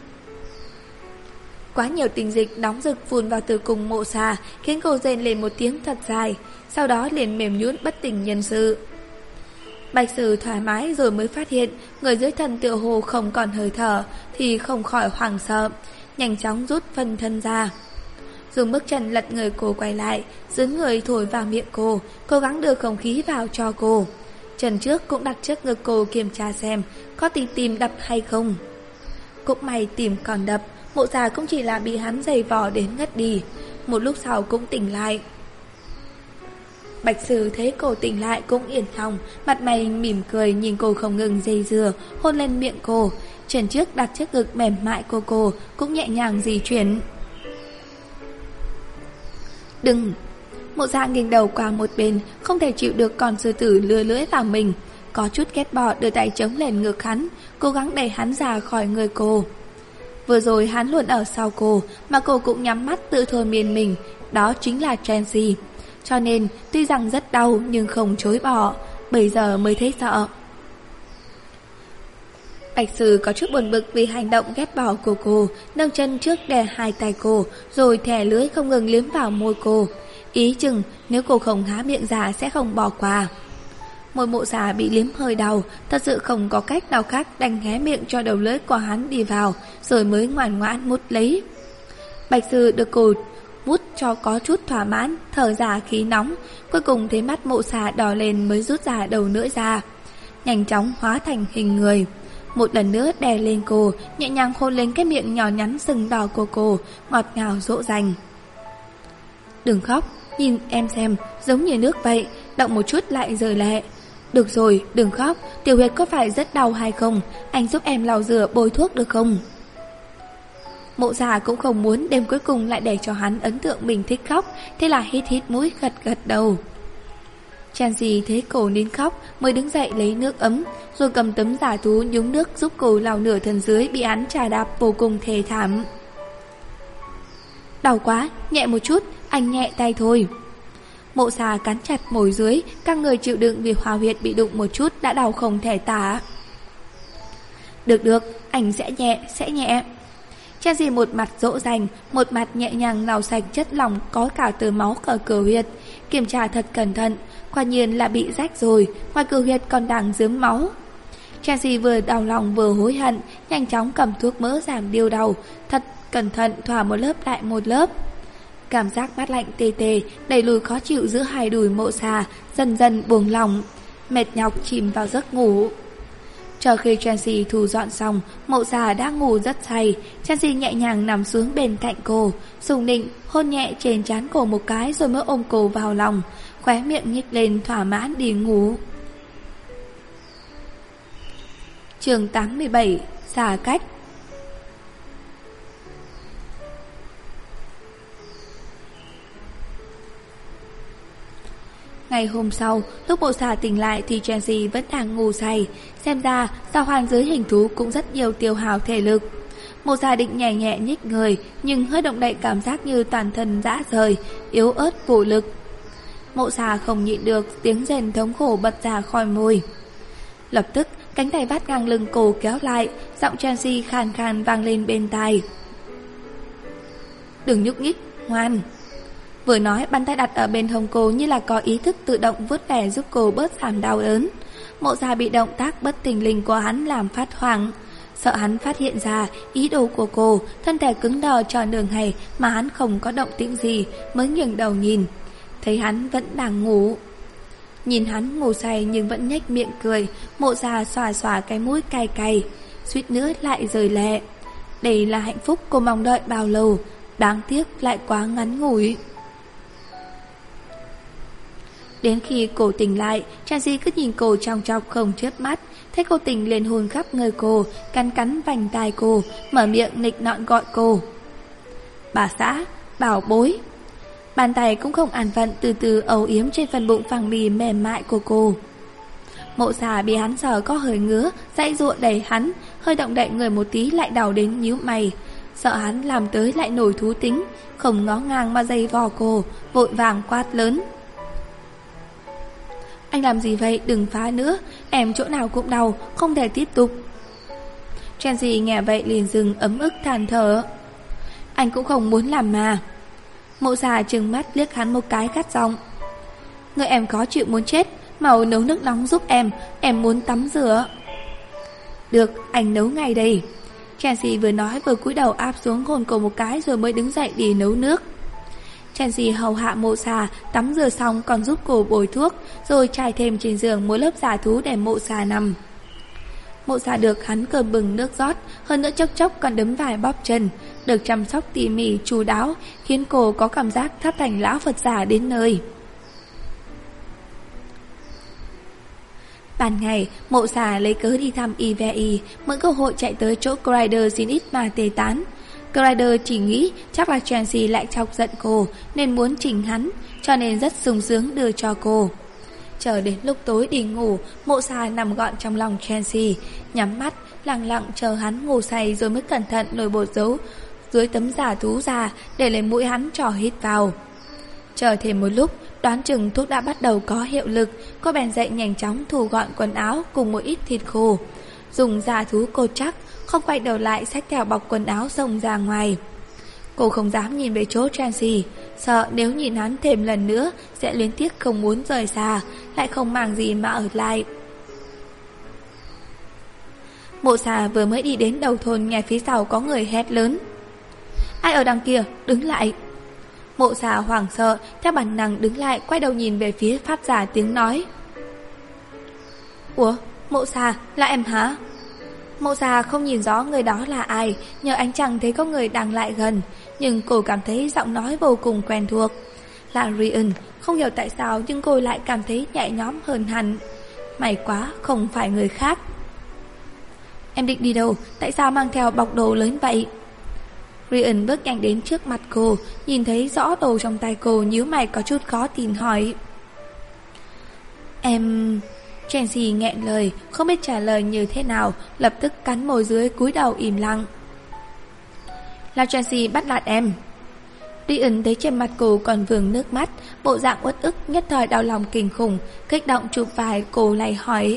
Quá nhiều tinh dịch nóng rực phun vào tử cung mộ già, khiến cô rên lên một tiếng thật dài, sau đó liền mềm nhũn bất tỉnh nhân sự. Bạch Sử thoải mái rồi mới phát hiện người dưới thân tựa hồ không còn hơi thở, thì không khỏi hoảng sợ, nhanh chóng rút phần thân ra. Dùng bước chân lật người cô quay lại, dướn người thổi vào miệng cô, cố gắng đưa không khí vào cho cô. Chân trước cũng đặt trước ngực cô kiểm tra xem có tim đập hay không. Cũng may tim còn đập, mộ già cũng chỉ là bị hắn giày vò đến ngất đi. Một lúc sau cũng tỉnh lại. Bạch Sử thấy cô tỉnh lại cũng yên lòng, mặt mày mỉm cười nhìn cô không ngừng dây dưa, hôn lên miệng cô. Chân trước đặt trước ngực mềm mại của cô cũng nhẹ nhàng di chuyển. Đừng! Mộ già nghiêng đầu qua một bên, không thể chịu được con sư tử lừa lưỡi vào mình, có chút ghét bỏ đưa tay chống lên ngực hắn, cố gắng đẩy hắn ra khỏi người cô. Vừa rồi hắn luôn ở sau cô, mà cô cũng nhắm mắt tự thôi miên mình, đó chính là Chelsea. Cho nên tuy rằng rất đau nhưng không chối bỏ, bây giờ mới thấy sợ. Bạch Sư có chút buồn bực vì hành động ghét bỏ của cô, nâng chân trước đè hai tay cô, rồi thè lưỡi không ngừng liếm vào môi cô. Ý chừng nếu cô không há miệng ra sẽ không bỏ qua. Môi Mộ Xà bị liếm hơi đau, thật sự không có cách nào khác đành hé miệng cho đầu lưỡi của hắn đi vào, rồi mới ngoan ngoãn mút lấy. Bạch Sư được cô mút cho có chút thỏa mãn, thở ra khí nóng, cuối cùng thấy mắt Mộ Xà đỏ lên mới rút ra đầu lưỡi ra, nhanh chóng hóa thành hình người. Một lần nữa đè lên cô, nhẹ nhàng hôn lên cái miệng nhỏ nhắn sừng đỏ của cô, ngọt ngào dỗ dành. Đừng khóc, nhìn em xem, giống như nước vậy, động một chút lại rơi lệ. Được rồi, đừng khóc, tiểu huyệt có phải rất đau hay không? Anh giúp em lau rửa bôi thuốc được không? Mộ Xà cũng không muốn đêm cuối cùng lại để cho hắn ấn tượng mình thích khóc, thế là hít hít mũi gật gật đầu. Chancy thấy cô nín khóc mới đứng dậy lấy nước ấm, rồi cầm tấm giả thú nhúng nước giúp cô lau nửa thân dưới bị hắn chà đạp vô cùng thê thảm. Đau quá, nhẹ một chút, anh nhẹ tay thôi. Mộ Xà cắn chặt môi dưới, các người chịu đựng vì hòa huyệt bị đụng một chút đã đau không thể tả. Được, anh sẽ nhẹ. Chancy một mặt dỗ dành, một mặt nhẹ nhàng lau sạch chất lỏng có cả tơ máu ở cửa huyệt, kiểm tra thật cẩn thận, quả nhiên là bị rách rồi, ngoài cửa huyệt còn đang rớm máu. Chancy vừa đau lòng vừa hối hận, nhanh chóng cầm thuốc mỡ giảm điêu đầu, thật cẩn thận thoa một lớp lại một lớp. Cảm giác mát lạnh tê tê đẩy lùi khó chịu giữa hai đùi Mộ Xà, dần dần buông lỏng, mệt nhọc chìm vào giấc ngủ. Chờ khi Chancy thu dọn xong, Mộ Xà đã ngủ rất say. Chancy nhẹ nhàng nằm xuống bên cạnh cô, sùng nịnh hôn nhẹ trên trán cô một cái rồi mới ôm cô vào lòng, khóe miệng nhếch lên thỏa mãn đi ngủ. Chương 87: Xa cách. Ngày hôm sau, lúc Mộ Xà tỉnh lại thì Chancy vẫn đang ngủ say. Xem ra, giao hoàn dưới hình thú cũng rất nhiều tiêu hao thể lực. Mộ Xà định nhẹ nhẹ nhích người, nhưng hơi động đậy cảm giác như toàn thân rã rời, yếu ớt vô lực. Mộ Xà không nhịn được, tiếng rền thống khổ bật ra khỏi môi. Lập tức, cánh tay vắt ngang lưng cô kéo lại, giọng Chancy khàn khàn vang lên bên tai. Đừng nhúc nhích, ngoan. Vừa nói, bàn tay đặt ở bên hông cô như là có ý thức tự động vuốt ve giúp cô bớt giảm đau đớn. Mộ Xà bị động tác bất thình lình của hắn làm phát hoảng, sợ hắn phát hiện ra ý đồ của cô, thân thể cứng đờ cho nửa ngày mà hắn không có động tĩnh gì, mới nghiêng đầu nhìn, thấy hắn vẫn đang ngủ. Nhìn hắn ngủ say nhưng vẫn nhếch miệng cười, Mộ Xà xòa xòa cái mũi cay cay, suýt nữa lại rơi lệ. Đây là hạnh phúc cô mong đợi bao lâu, đáng tiếc lại quá ngắn ngủi. Đến khi cô tỉnh lại, Chancy cứ nhìn cô trong chọc không chớp mắt, thấy cô tỉnh liền hôn khắp người cô, cắn cắn vành tai cô, mở miệng nịnh nọt gọi cô. Bà xã, bảo bối. Bàn tay cũng không an phận từ từ âu yếm trên phần bụng phẳng bì mềm mại của cô. Mộ Xà bị hắn sờ có hơi ngứa, dãy dụa đẩy hắn, hơi động đậy người một tí lại đau đến nhíu mày. Sợ hắn làm tới lại nổi thú tính, không ngó ngang mà giày vò cô, vội vàng quát lớn. Anh làm gì vậy, đừng phá nữa, em chỗ nào cũng đau, không thể tiếp tục. Chancy nghe vậy liền dừng ấm ức than thở. Anh cũng không muốn làm mà. Mộ Xà trừng mắt liếc hắn một cái gắt giọng. Người em khó chịu muốn chết, mau nấu nước nóng giúp em muốn tắm rửa. Được, anh nấu ngay đây. Chancy vừa nói vừa cúi đầu áp xuống hôn cô một cái rồi mới đứng dậy đi nấu nước. Chancy hầu hạ Mộ Xà tắm rửa xong còn giúp cô bôi thuốc, rồi trải thêm trên giường một lớp giả thú để Mộ Xà nằm. Mộ Xà được hắn cơm bừng nước rót, hơn nữa chốc chốc còn đấm vải bóp chân, được chăm sóc tỉ mỉ chu đáo, khiến cô có cảm giác tháp thành lão Phật giả đến nơi. Ban ngày, Mộ Xà lấy cớ đi thăm IVI, mượn cơ hội chạy tới chỗ Crider xin ít mà tê tán. Crider chỉ nghĩ chắc là Chancy lại chọc giận cô nên muốn chỉnh hắn, cho nên rất sung sướng đưa cho cô. Chờ đến lúc tối đi ngủ, Mộ Xà nằm gọn trong lòng Chancy, nhắm mắt lặng lặng chờ hắn ngủ say rồi mới cẩn thận lôi bột dấu dưới tấm giả thú ra để lấy mũi hắn trỏ hít vào. Chờ thêm một lúc, đoán chừng thuốc đã bắt đầu có hiệu lực. Cô bèn dậy nhanh chóng thu gọn quần áo cùng một ít thịt khô, dùng da thú cột chắc, không quay đầu lại xách theo bọc quần áo xông ra ngoài. Cô không dám nhìn về chỗ Tracy, sợ nếu nhìn hắn thêm lần nữa sẽ luyến tiếc không muốn rời xa, lại không màng gì mà ở lại. Mộ Xà vừa mới đi đến đầu thôn, nghe phía sau có người hét lớn: "Ai ở đằng kia, đứng lại!" Mộ Xà hoảng sợ, theo bản năng đứng lại, quay đầu nhìn về phía phát ra tiếng nói. "Ủa, Mộ Xà, là em hả?" Mộ Xà không nhìn rõ người đó là ai, nhờ ánh trăng thấy có người đang lại gần, nhưng cô cảm thấy giọng nói vô cùng quen thuộc. Là Ryan, không hiểu tại sao nhưng cô lại cảm thấy nhẹ nhõm hơn hẳn. May quá, không phải người khác. "Em định đi đâu? Tại sao mang theo bọc đồ lớn vậy?" Ryan bước nhanh đến trước mặt cô, nhìn thấy rõ đồ trong tay cô, nhíu mày có chút khó tin hỏi. "Em..." Tracy nghẹn lời, không biết trả lời như thế nào, lập tức cắn môi dưới cúi đầu im lặng. "Là Tracy bắt nạt em." Ryan thấy trên mặt cô còn vương nước mắt, bộ dạng uất ức, nhất thời đau lòng kinh khủng, kích động chụp vai cô lại hỏi.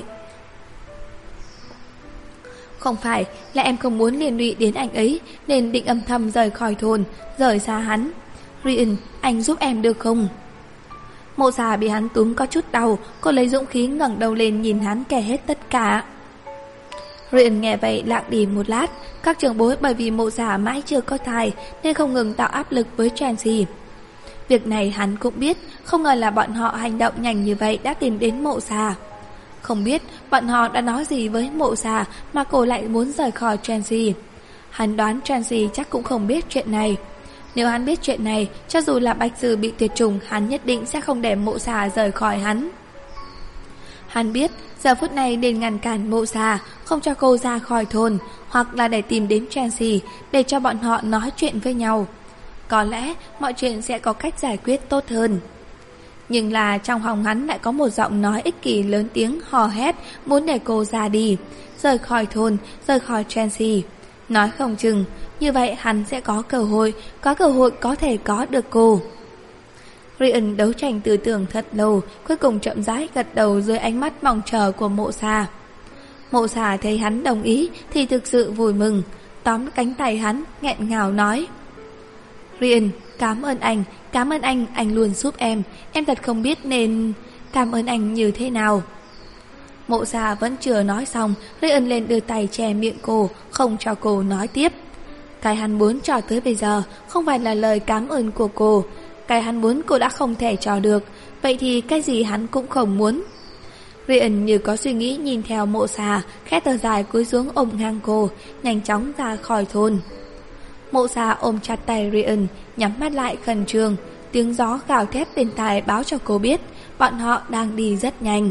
"Không phải, là em không muốn liên lụy đến anh ấy, nên định âm thầm rời khỏi thôn, rời xa hắn. Ryan, anh giúp em được không?" Mộ Xà bị hắn túm có chút đau, cô lấy dũng khí ngẩng đầu lên nhìn hắn kể hết tất cả. Ryan nghe vậy lặng đi một lát. Các trưởng bối bởi vì Mộ Xà mãi chưa có thai nên không ngừng tạo áp lực với Tracy. Việc này hắn cũng biết, không ngờ là bọn họ hành động nhanh như vậy đã tìm đến Mộ Xà. Không biết bọn họ đã nói gì với Mộ Xà mà cô lại muốn rời khỏi Tracy. Hắn đoán Tracy chắc cũng không biết chuyện này. Nếu hắn biết chuyện này, cho dù là Bạch Dư bị tuyệt chủng, hắn nhất định sẽ không để Mộ Xà rời khỏi hắn. Hắn biết giờ phút này nên ngăn cản Mộ Xà, không cho cô ra khỏi thôn, hoặc là để tìm đến Tracy để cho bọn họ nói chuyện với nhau. Có lẽ mọi chuyện sẽ có cách giải quyết tốt hơn. Nhưng là trong lòng hắn lại có một giọng nói ích kỷ lớn tiếng hò hét muốn để cô ra đi, rời khỏi thôn, rời khỏi Tracy. Nói không chừng như vậy hắn sẽ có cơ hội có thể có được cô. Ryan đấu tranh tư tưởng thật lâu, cuối cùng chậm rãi gật đầu dưới ánh mắt mong chờ của Mộ Xà. Mộ Xà thấy hắn đồng ý thì thực sự vui mừng, tóm cánh tay hắn nghẹn ngào nói: "Ryan, cảm ơn anh luôn giúp em thật không biết nên cảm ơn anh như thế nào." Mộ Xà vẫn chưa nói xong, Ryan lên đưa tay che miệng cô, không cho cô nói tiếp. Cái hắn muốn cho tới bây giờ không phải là lời cảm ơn của cô, cái hắn muốn cô đã không thể cho được, vậy thì cái gì hắn cũng không muốn. Ryan như có suy nghĩ nhìn theo Mộ Xà, khẽ thở dài cúi xuống ôm ngang cô, nhanh chóng ra khỏi thôn. Mộ Xà ôm chặt tay Ryan, nhắm mắt lại khẩn trương, tiếng gió gào thét bên tai báo cho cô biết bọn họ đang đi rất nhanh.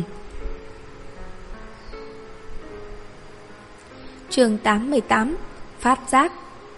Chương 88: Phát giác.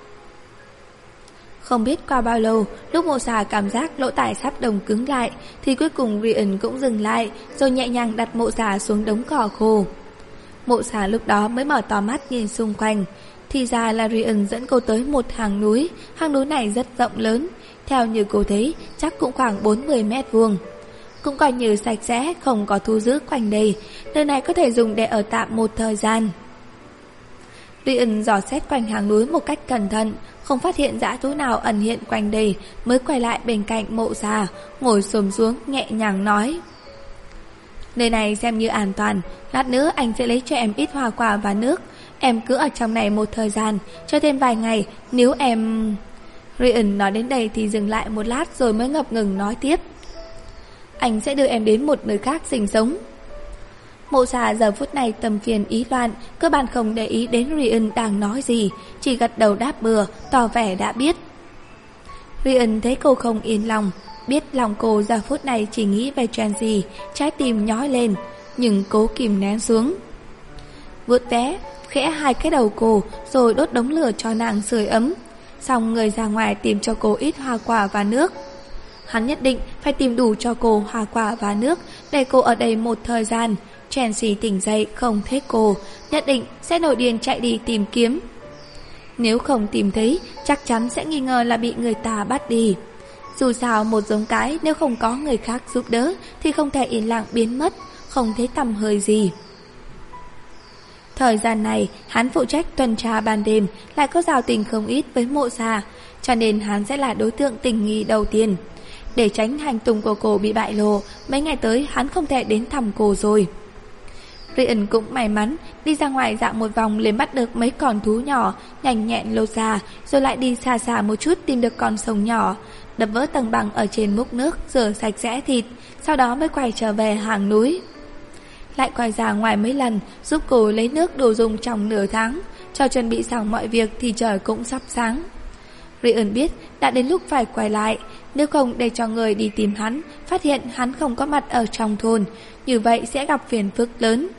Không biết qua bao lâu, lúc Mộ Xà cảm giác lỗ tai sắp đông cứng lại thì cuối cùng Ryan cũng dừng lại, rồi nhẹ nhàng đặt Mộ Xà xuống đống cỏ khô. Mộ Xà lúc đó mới mở to mắt nhìn xung quanh. Thì ra là Ryan dẫn cô tới một hang núi này rất rộng lớn, theo như cô thấy chắc cũng khoảng 40 mét vuông. Cũng coi như sạch sẽ, không có thu giữ quanh đây, nơi này có thể dùng để ở tạm một thời gian. Ryan dò xét quanh hang núi một cách cẩn thận, không phát hiện dã thú nào ẩn hiện quanh đây, mới quay lại bên cạnh Mộ Xà, ngồi xổm xuống nhẹ nhàng nói: "Nơi này xem như an toàn, lát nữa anh sẽ lấy cho em ít hoa quả và nước. Em cứ ở trong này một thời gian, cho thêm vài ngày, nếu em..." Ryan nói đến đây thì dừng lại một lát rồi mới ngập ngừng nói tiếp: "Anh sẽ đưa em đến một nơi khác sinh sống." Mộ Xà giờ phút này tâm phiền ý loạn, cơ bản không để ý đến Ryan đang nói gì, chỉ gật đầu đáp bừa, tỏ vẻ đã biết. Ryan thấy cô không yên lòng, biết lòng cô giờ phút này chỉ nghĩ về Tracy, trái tim nhói lên, nhưng cố kìm nén xuống. Vuốt vé, khẽ hai cái đầu cô, rồi đốt đống lửa cho nàng sưởi ấm, xong người ra ngoài tìm cho cô ít hoa quả và nước. Hắn nhất định phải tìm đủ cho cô hoa quả và nước, để cô ở đây một thời gian. Tracy tỉnh dậy không thấy cô, nhất định sẽ nổi điên chạy đi tìm kiếm. Nếu không tìm thấy, chắc chắn sẽ nghi ngờ là bị người ta bắt đi. Dù sao một giống cái nếu không có người khác giúp đỡ thì không thể yên lặng biến mất, không thấy tăm hơi gì. Thời gian này, hắn phụ trách tuần tra ban đêm, lại có giao tình không ít với Mộ Sa, cho nên hắn sẽ là đối tượng tình nghi đầu tiên. Để tránh hành tung của cô bị bại lộ, mấy ngày tới hắn không thể đến thăm cô rồi. Ryan cũng may mắn, đi ra ngoài dạo một vòng liền bắt được mấy con thú nhỏ, nhanh nhẹn lột ra, rồi lại đi xa xa một chút tìm được con sông nhỏ, đập vỡ tầng bằng ở trên múc nước, rửa sạch sẽ thịt, sau đó mới quay trở về hang núi. Lại quay ra ngoài mấy lần, giúp cô lấy nước đồ dùng trong nửa tháng, cho chuẩn bị xong mọi việc thì trời cũng sắp sáng. Ryan biết đã đến lúc phải quay lại, nếu không để cho người đi tìm hắn, phát hiện hắn không có mặt ở trong thôn, như vậy sẽ gặp phiền phức lớn.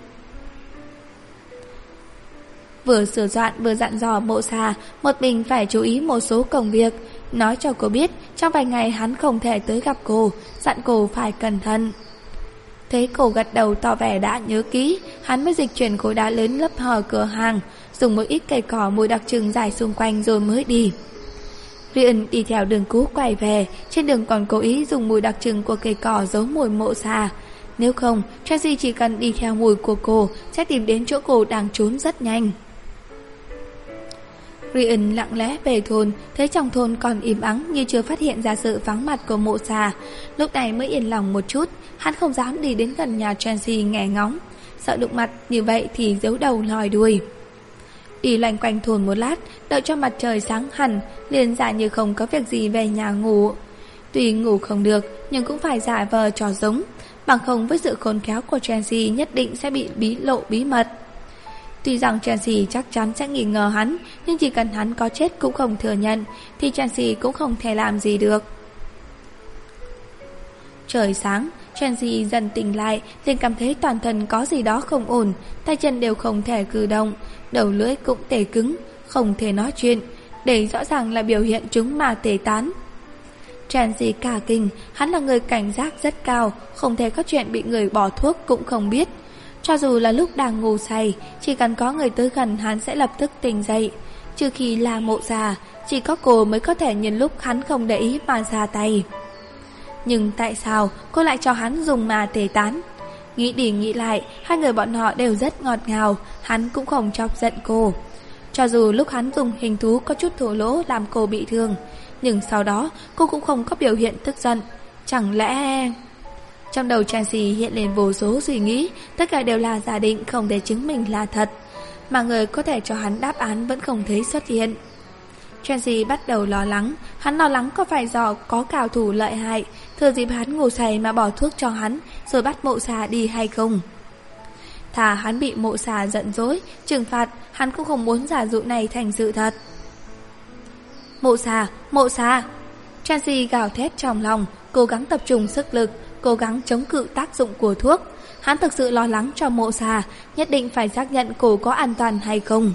Vừa sửa soạn vừa dặn dò Mộ Sa một mình phải chú ý một số công việc, nói cho cô biết trong vài ngày hắn không thể tới gặp cô, dặn cô phải cẩn thận. Thấy cô gật đầu tỏ vẻ đã nhớ kỹ, hắn mới dịch chuyển khối đá lớn lấp hở cửa hàng, dùng một ít cây cỏ mùi đặc trưng rải xung quanh rồi mới đi. Ryan đi theo đường cũ quay về, trên đường còn cố ý dùng mùi đặc trưng của cây cỏ giấu mùi Mộ Sa. Nếu không, Tracy chỉ cần đi theo mùi của cô sẽ tìm đến chỗ cô đang trốn rất nhanh. Ryan lặng lẽ về thôn, thấy trong thôn còn im ắng như chưa phát hiện ra sự vắng mặt của Mộ Sa. Lúc này mới yên lòng một chút, hắn không dám đi đến gần nhà Tracy nghe ngóng, sợ đụng mặt như vậy thì giấu đầu lòi đuôi. Đi loanh quanh thôn một lát, đợi cho mặt trời sáng hẳn, liền giả như không có việc gì về nhà ngủ. Tuy ngủ không được, nhưng cũng phải giả vờ trò giống, bằng không với sự khôn khéo của Tracy nhất định sẽ bị lộ bí mật. Tuy rằng Tracy chắc chắn sẽ nghi ngờ hắn, nhưng chỉ cần hắn có chết cũng không thừa nhận, thì Tracy cũng không thể làm gì được. Trời sáng, Tracy dần tỉnh lại, liền cảm thấy toàn thân có gì đó không ổn, tay chân đều không thể cử động, đầu lưỡi cũng tê cứng, không thể nói chuyện. Đây rõ ràng là biểu hiện chúng mà tê tán. Tracy cả kinh, hắn là người cảnh giác rất cao, không thể có chuyện bị người bỏ thuốc cũng không biết. Cho dù là lúc đang ngủ say, chỉ cần có người tới gần hắn sẽ lập tức tỉnh dậy. Trừ khi là Mộ Sa, chỉ có cô mới có thể nhân lúc hắn không để ý mà ra tay. Nhưng tại sao cô lại cho hắn dùng mà tê tán? Nghĩ đi nghĩ lại, hai người bọn họ đều rất ngọt ngào, hắn cũng không chọc giận cô. Cho dù lúc hắn dùng hình thú có chút thổ lỗ làm cô bị thương, nhưng sau đó cô cũng không có biểu hiện tức giận. Chẳng lẽ... Trong đầu Tracy hiện lên vô số suy nghĩ, tất cả đều là giả định không thể chứng minh là thật, mà người có thể cho hắn đáp án vẫn không thấy xuất hiện. Tracy bắt đầu lo lắng, hắn lo lắng có phải do có cao thủ lợi hại, thừa dịp hắn ngủ say mà bỏ thuốc cho hắn, rồi bắt Mộ Sa đi hay không. Thà hắn bị Mộ Sa giận dỗi, trừng phạt, hắn cũng không muốn giả dụ này thành sự thật. Mộ Sa, Mộ Sa! Tracy gào thét trong lòng, cố gắng tập trung sức lực, cố gắng chống cự tác dụng của thuốc. Hắn thực sự lo lắng cho Mộ Sa, nhất định phải xác nhận cô có an toàn hay không.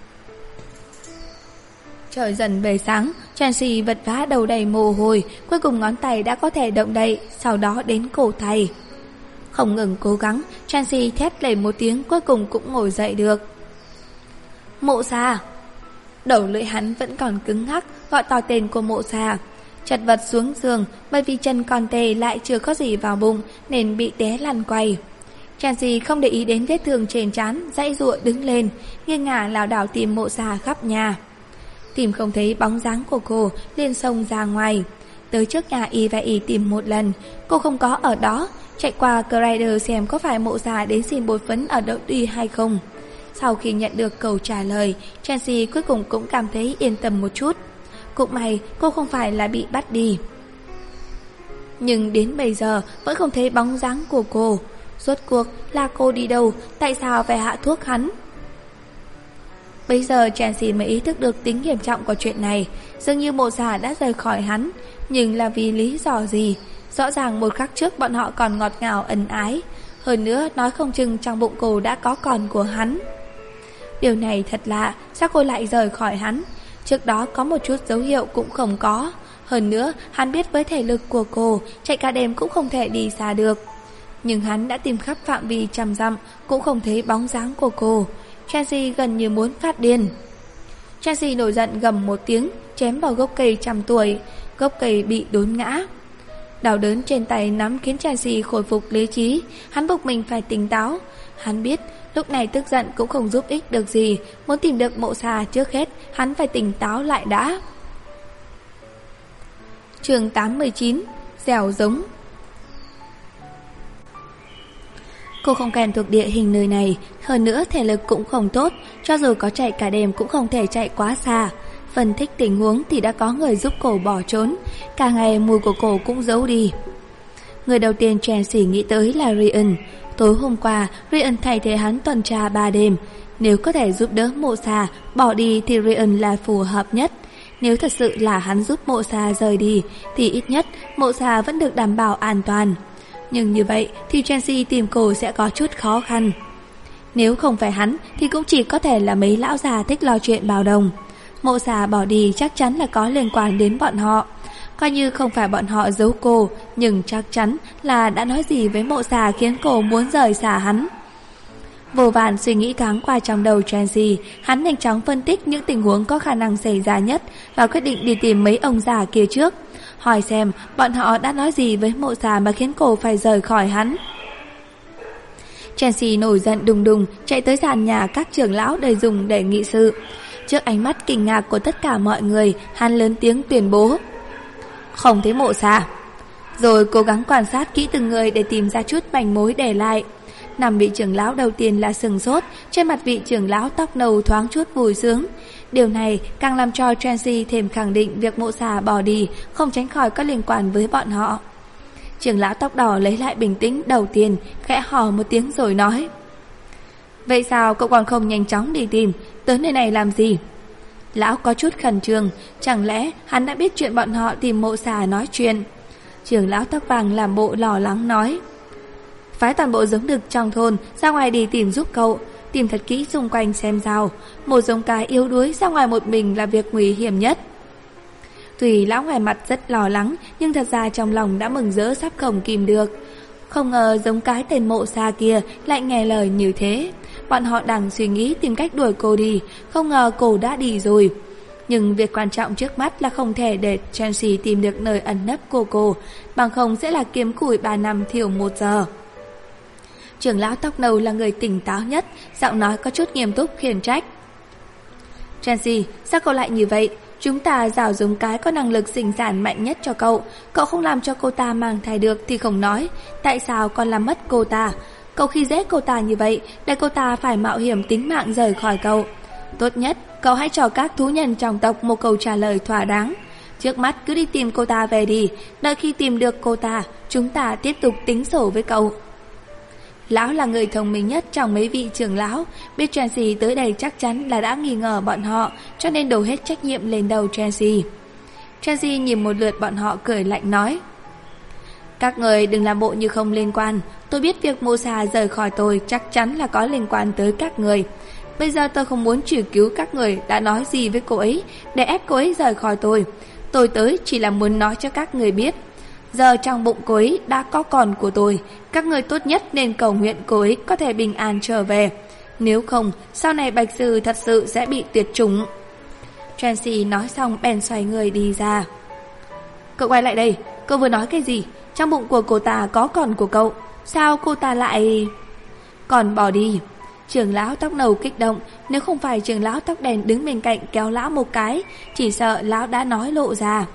Trời dần về sáng, Tracy vật vã đầu đầy mồ hôi, cuối cùng ngón tay đã có thể động đậy, sau đó đến cổ tay. Không ngừng cố gắng, Tracy thét lên một tiếng, cuối cùng cũng ngồi dậy được. Mộ Sa! Đầu lưỡi hắn vẫn còn cứng ngắc, gọi to tên của Mộ Sa. Chật vật xuống giường, bởi vì chân còn tê lại chưa có gì vào bụng nên bị té lăn quay. Tracy không để ý đến vết thương trên trán, dãy giụa đứng lên, nghiêng ngả lảo đảo tìm Mộ Sa khắp nhà. Tìm không thấy bóng dáng của cô, liền xông ra ngoài. Tới trước nhà y và y tìm một lần, cô không có ở đó, chạy qua Crider xem có phải Mộ Sa đến xin bột phấn ở đậu đi hay không. Sau khi nhận được câu trả lời, Tracy cuối cùng cũng cảm thấy yên tâm một chút. Cũng may cô không phải là bị bắt đi. Nhưng đến bây giờ vẫn không thấy bóng dáng của cô. Rốt cuộc là cô đi đâu, tại sao phải hạ thuốc hắn? Bây giờ Tracy mới ý thức được tính nghiêm trọng của chuyện này. Dường như Mộ Sa đã rời khỏi hắn, nhưng là vì lý do gì? Rõ ràng một khắc trước bọn họ còn ngọt ngào ân ái, hơn nữa nói không chừng trong bụng cô đã có con của hắn. Điều này thật lạ, sao cô lại rời khỏi hắn? Trước đó có một chút dấu hiệu cũng không có. Hơn nữa hắn biết với thể lực của cô, chạy cả đêm cũng không thể đi xa được. Nhưng hắn đã tìm khắp phạm vi 100 dặm, cũng không thấy bóng dáng của cô. Tracy gần như muốn phát điên. Tracy nổi giận gầm một tiếng, chém vào gốc cây 100 tuổi. gốc cây bị đốn ngã. Đau đớn trên tay nắm khiến Chelsea khôi phục lý trí. Hắn buộc mình phải tỉnh táo. Hắn biết lúc này tức giận cũng không giúp ích được gì. Muốn tìm được Mộ Xà trước hết, hắn phải tỉnh táo lại đã. Chương 89. Dẻo giống. Cô không quen thuộc địa hình nơi này, hơn nữa thể lực cũng không tốt, cho dù có chạy cả đêm cũng không thể chạy quá xa. Phân tích tình huống thì đã có người giúp cô bỏ trốn, cả ngày mùi của cô cũng giấu đi. Người đầu tiên Chelsea nghĩ tới là Ryan. Tối hôm qua, Ryan thay thế hắn tuần tra 3 đêm. Nếu có thể giúp đỡ Mộ Xà bỏ đi thì Ryan là phù hợp nhất. Nếu thật sự là hắn giúp Mộ Xà rời đi thì ít nhất Mộ Xà vẫn được đảm bảo an toàn. Nhưng như vậy thì Chelsea tìm cô sẽ có chút khó khăn. Nếu không phải hắn thì cũng chỉ có thể là mấy lão già thích lo chuyện bào đồng. Mộ Xà bỏ đi chắc chắn là có liên quan đến bọn họ. Coi như không phải bọn họ giấu cô, nhưng chắc chắn là đã nói gì với Mộ Xà khiến cô muốn rời xa hắn. Vô vàn suy nghĩ thoáng qua trong đầu Chelsea, hắn nhanh chóng phân tích những tình huống có khả năng xảy ra nhất và quyết định đi tìm mấy ông già kia trước, hỏi xem bọn họ đã nói gì với Mộ Xà mà khiến cô phải rời khỏi hắn. Chelsea nổi giận đùng đùng chạy tới sàn nhà các trưởng lão để dùng để nghị sự. Trước ánh mắt kinh ngạc của tất cả mọi người, hắn lớn tiếng tuyên bố: không thấy Mộ Xà. Rồi cố gắng quan sát kỹ từng người để tìm ra chút manh mối để lại. 5 vị trưởng lão đầu tiên là sừng sốt, trên mặt vị trưởng lão tóc nâu thoáng chút vui sướng. Điều này càng làm cho Chelsea thêm khẳng định việc Mộ Xà bỏ đi không tránh khỏi có liên quan với bọn họ. Trưởng lão tóc đỏ lấy lại bình tĩnh đầu tiên, khẽ hò một tiếng rồi nói: vậy sao cậu còn không nhanh chóng đi tìm, tới nơi này làm gì? Lão có chút khẩn trương, chẳng lẽ hắn đã biết chuyện bọn họ tìm Mộ Xà nói chuyện? Trưởng lão tóc vàng làm bộ lo lắng nói: phái toàn bộ giống đực trong thôn ra ngoài đi tìm giúp cậu, tìm thật kỹ xung quanh xem sao. Một giống cái yếu đuối ra ngoài một mình là việc nguy hiểm nhất. Tuy lão ngoài mặt rất lo lắng, nhưng thật ra trong lòng đã mừng rỡ sắp không kìm được. Không ngờ giống cái tên Mộ Xà kia lại nghe lời như thế. Bọn họ đang suy nghĩ tìm cách đuổi cô đi, không ngờ cô đã đi rồi. Nhưng việc quan trọng trước mắt là không thể để Chelsea tìm được nơi ẩn nấp của cô, bằng không sẽ là kiếm củi 3 năm thiểu 1 giờ. Trưởng lão tóc nâu là người tỉnh táo nhất, giọng nói có chút nghiêm túc khiển trách: Chelsea, sao cậu lại như vậy? Chúng ta rào giống cái có năng lực sinh sản mạnh nhất cho cậu. Cậu không làm cho cô ta mang thai được thì không nói, tại sao còn làm mất cô ta? Cậu khi dễ cô ta như vậy, để cô ta phải mạo hiểm tính mạng rời khỏi cậu. Tốt nhất, cậu hãy cho các thú nhân trong tộc một câu trả lời thỏa đáng. Trước mắt cứ đi tìm cô ta về đi, đợi khi tìm được cô ta, chúng ta tiếp tục tính sổ với cậu. Lão là người thông minh nhất trong mấy vị trưởng lão, biết Chelsea tới đây chắc chắn là đã nghi ngờ bọn họ, cho nên đổ hết trách nhiệm lên đầu Chelsea. Chelsea nhìn một lượt bọn họ cười lạnh nói: các người đừng làm bộ như không liên quan. Tôi biết việc Mộ Xà rời khỏi tôi chắc chắn là có liên quan tới các người. Bây giờ tôi không muốn truy cứu các người đã nói gì với cô ấy để ép cô ấy rời khỏi tôi. Tôi tới chỉ là muốn nói cho các người biết, giờ trong bụng cô ấy đã có con của tôi. Các người tốt nhất nên cầu nguyện cô ấy có thể bình an trở về. Nếu không, sau này Bạch Sư thật sự sẽ bị tuyệt chủng. Chelsea nói xong bèn xoay người đi ra. Cậu quay lại đây, cậu vừa nói cái gì? Trong bụng của cô ta có con của cậu, sao cô ta lại... Còn bỏ đi. Trưởng lão tóc nâu kích động, nếu không phải trưởng lão tóc đen đứng bên cạnh kéo lão một cái, chỉ sợ lão đã nói lộ ra.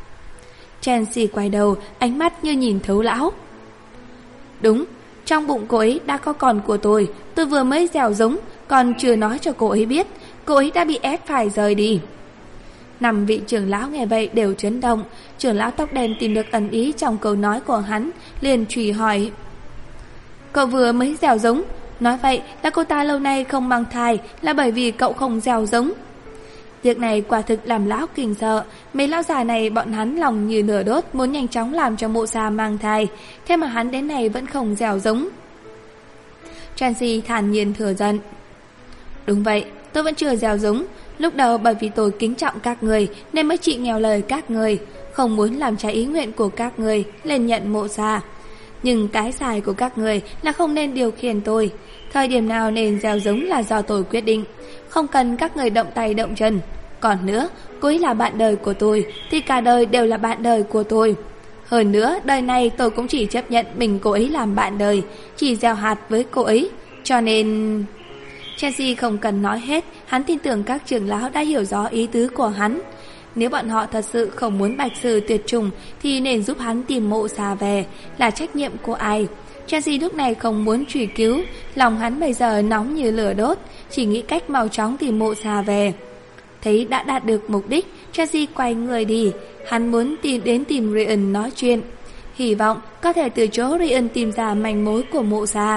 Chelsea quay đầu, ánh mắt như nhìn thấu lão. Đúng, trong bụng cô ấy đã có con của tôi vừa mới gieo giống, còn chưa nói cho cô ấy biết, cô ấy đã bị ép phải rời đi. 5 vị trưởng lão nghe vậy đều chấn động. Trưởng lão tóc đen tìm được ẩn ý trong câu nói của hắn, liền truy hỏi: cậu vừa mới gieo giống, nói vậy là cô ta lâu nay không mang thai là bởi vì cậu không gieo giống. Việc này quả thực làm lão kinh sợ. Mấy lão già này bọn hắn lòng như lửa đốt, muốn nhanh chóng làm cho Mộ Xà mang thai, thế mà hắn đến nay vẫn không gieo giống. Chelsea thản nhiên thừa giận: đúng vậy, tôi vẫn chưa gieo giống. Lúc đầu bởi vì tôi kính trọng các người nên mới chịu nghèo lời các người, không muốn làm trái ý nguyện của các người lên nhận Mộ Xà. Nhưng cái sai của các người là không nên điều khiển tôi. Thời điểm nào nên gieo giống là do tôi quyết định, không cần các người động tay động chân. Còn nữa, cô ấy là bạn đời của tôi thì cả đời đều là bạn đời của tôi. Hơn nữa, đời này tôi cũng chỉ chấp nhận mình cô ấy làm bạn đời, chỉ gieo hạt với cô ấy. Cho nên... Chelsea không cần nói hết, hắn tin tưởng các trưởng lão đã hiểu rõ ý tứ của hắn. Nếu bọn họ thật sự không muốn Bạch Sư tuyệt chủng thì nên giúp hắn tìm Mộ Xà về, là trách nhiệm của ai? Chelsea lúc này không muốn truy cứu, lòng hắn bây giờ nóng như lửa đốt, chỉ nghĩ cách mau chóng tìm Mộ Xà về. Thấy đã đạt được mục đích, Chelsea quay người đi, hắn muốn đến tìm Ryan nói chuyện, hy vọng có thể từ chỗ Ryan tìm ra manh mối của Mộ Xà.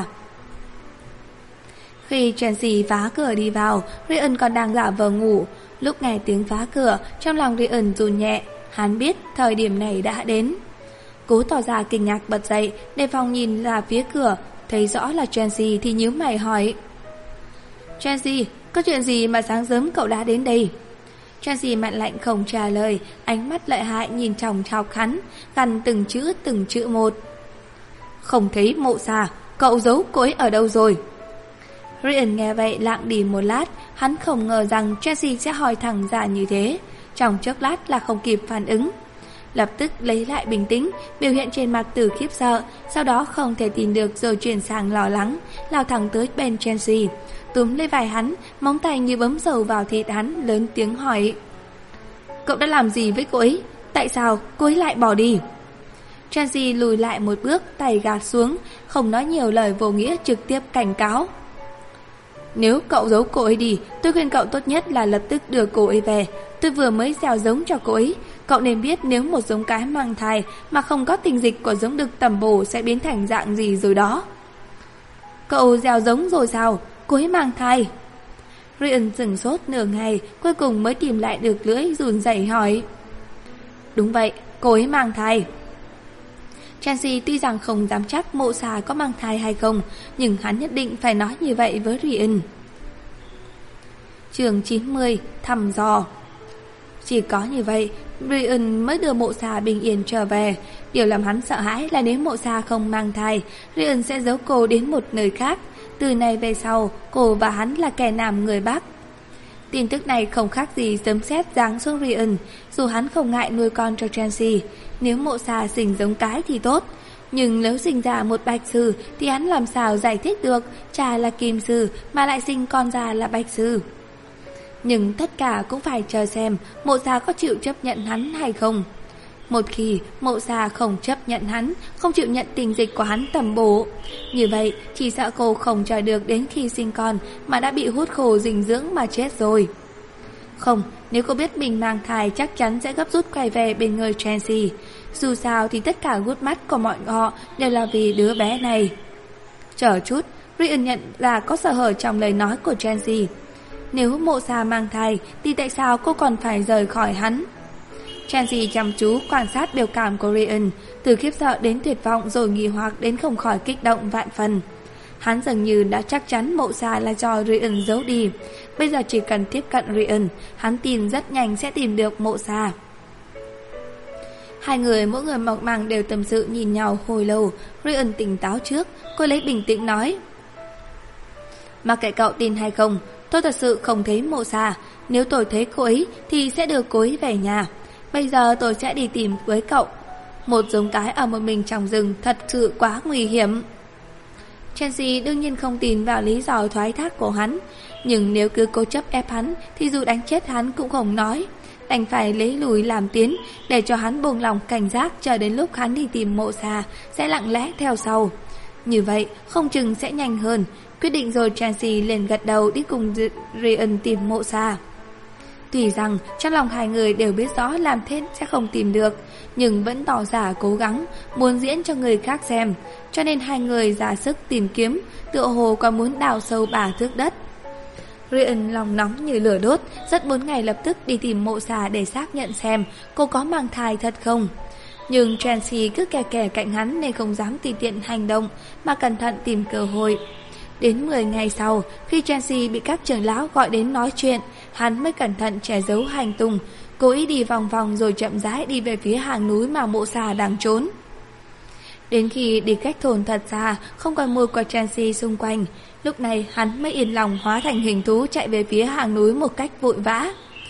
Khi Chelsea phá cửa đi vào, Ryan còn đang giả vờ ngủ. Lúc nghe tiếng phá cửa, trong lòng Ryan run nhẹ, hắn biết thời điểm này đã đến. Cố tỏ ra kinh ngạc bật dậy, đề phòng nhìn ra phía cửa, thấy rõ là Chelsea thì nhíu mày hỏi: Chelsea, có chuyện gì mà sáng sớm cậu đã đến đây? Chelsea mặt lạnh không trả lời, ánh mắt lợi hại nhìn chòng chọc hắn, gằn từng chữ một. Không thấy Mộ Xà, cậu giấu cô ấy ở đâu rồi? Ryan nghe vậy lặng đi một lát, hắn không ngờ rằng Chelsea sẽ hỏi thẳng ra như thế, trong chốc lát là không kịp phản ứng. Lập tức lấy lại bình tĩnh, biểu hiện trên mặt từ khiếp sợ, sau đó không thể tin được rồi chuyển sang lo lắng, lao thẳng tới bên Chelsea, túm lấy vai hắn, móng tay như bấm dầu vào thịt hắn, lớn tiếng hỏi: Cậu đã làm gì với cô ấy? Tại sao cô ấy lại bỏ đi? Chelsea lùi lại một bước, tay gạt xuống, không nói nhiều lời vô nghĩa, trực tiếp cảnh cáo: Nếu cậu giấu cô ấy đi, tôi khuyên cậu tốt nhất là lập tức đưa cô ấy về. Tôi vừa mới gieo giống cho cô ấy. Cậu nên biết nếu một giống cái mang thai mà không có tinh dịch của giống đực tầm bổ sẽ biến thành dạng gì rồi đó. Cậu gieo giống rồi sao? Cô ấy mang thai? Ryan sửng sốt nửa ngày, cuối cùng mới tìm lại được lưỡi, run rẩy hỏi: Đúng vậy, cô ấy mang thai. Chelsea tuy rằng không dám chắc Mộ Xà có mang thai hay không, nhưng hắn nhất định phải nói như vậy với Ryan. Chương 90, thăm dò. Chỉ có như vậy, Ryan mới đưa Mộ Xà bình yên trở về. Điều làm hắn sợ hãi là nếu Mộ Xà không mang thai, Ryan sẽ giấu cô đến một nơi khác. Từ nay về sau, cô và hắn là kẻ nam người Bắc. Tin tức này không khác gì sấm sét giáng xuống Ryan, dù hắn không ngại nuôi con cho Chelsea. Nếu Mộ Xà sinh giống cái thì tốt, nhưng nếu sinh ra một Bạch Sư thì hắn làm sao giải thích được cha là Kim Sư mà lại sinh con ra là Bạch Sư. Nhưng tất cả cũng phải chờ xem Mộ Xà có chịu chấp nhận hắn hay không. Một khi Mộ Xà không chấp nhận hắn, không chịu nhận tình dịch của hắn tầm bổ, như vậy chỉ sợ cô không chờ được đến khi sinh con mà đã bị hút khô dinh dưỡng mà chết rồi. Không, nếu cô biết mình mang thai chắc chắn sẽ gấp rút quay về bên người Chelsea. Dù sao thì tất cả gút mắt của mọi họ đều là vì đứa bé này. Chờ chút, Ryan nhận ra có sơ hở trong lời nói của Chelsea. Nếu Mộ Xà mang thai thì tại sao cô còn phải rời khỏi hắn? Chelsea chăm chú quan sát biểu cảm của Ryan, từ khiếp sợ đến tuyệt vọng rồi nghi hoặc đến không khỏi kích động vạn phần. Hắn dường như đã chắc chắn Mộ Xà là do Ryan giấu đi. Bây giờ chỉ cần tiếp cận Ryan, hắn tin rất nhanh sẽ tìm được Mộ Xà. Hai người mỗi người mộc màng đều tâm sự nhìn nhau hồi lâu. Ryan tỉnh táo trước, cô lấy bình tĩnh nói: Mặc kệ cậu tin hay không, tôi thật sự không thấy Mộ Xà. Nếu tôi thấy cô ấy thì sẽ đưa cô ấy về nhà. Bây giờ tôi sẽ đi tìm với cậu. Một giống cái ở một mình trong rừng thật sự quá nguy hiểm. Chelsea đương nhiên không tin vào lý do thoái thác của hắn, nhưng nếu cứ cố chấp ép hắn thì dù đánh chết hắn cũng không nói, đành phải lấy lùi làm tiến, để cho hắn buông lòng cảnh giác, chờ đến lúc hắn đi tìm Mộ Xà sẽ lặng lẽ theo sau. Như vậy không chừng sẽ nhanh hơn. Quyết định rồi, Chelsea liền gật đầu đi cùng Ryan tìm Mộ Xà. Tuy rằng trong lòng hai người đều biết rõ làm thế sẽ không tìm được, nhưng vẫn tỏ ra cố gắng, muốn diễn cho người khác xem, cho nên hai người ra sức tìm kiếm, tựa hồ còn muốn đào sâu 3 thước đất. Ryan lòng nóng như lửa đốt, rất muốn ngay lập tức đi tìm Mộ Xà để xác nhận xem cô có mang thai thật không. Nhưng Chelsea cứ kè kè cạnh hắn nên không dám tùy tiện hành động, mà cẩn thận tìm cơ hội. Đến 10 ngày sau, khi Chelsea bị các trưởng lão gọi đến nói chuyện, hắn mới cẩn thận che giấu hành tung, cố ý đi vòng vòng rồi chậm rãi đi về phía hang núi mà Mộ Xà đang trốn. Đến khi đi cách thôn thật xa, không còn mùi của Chelsea xung quanh, lúc này hắn mới yên lòng hóa thành hình thú chạy về phía hang núi một cách vội vã.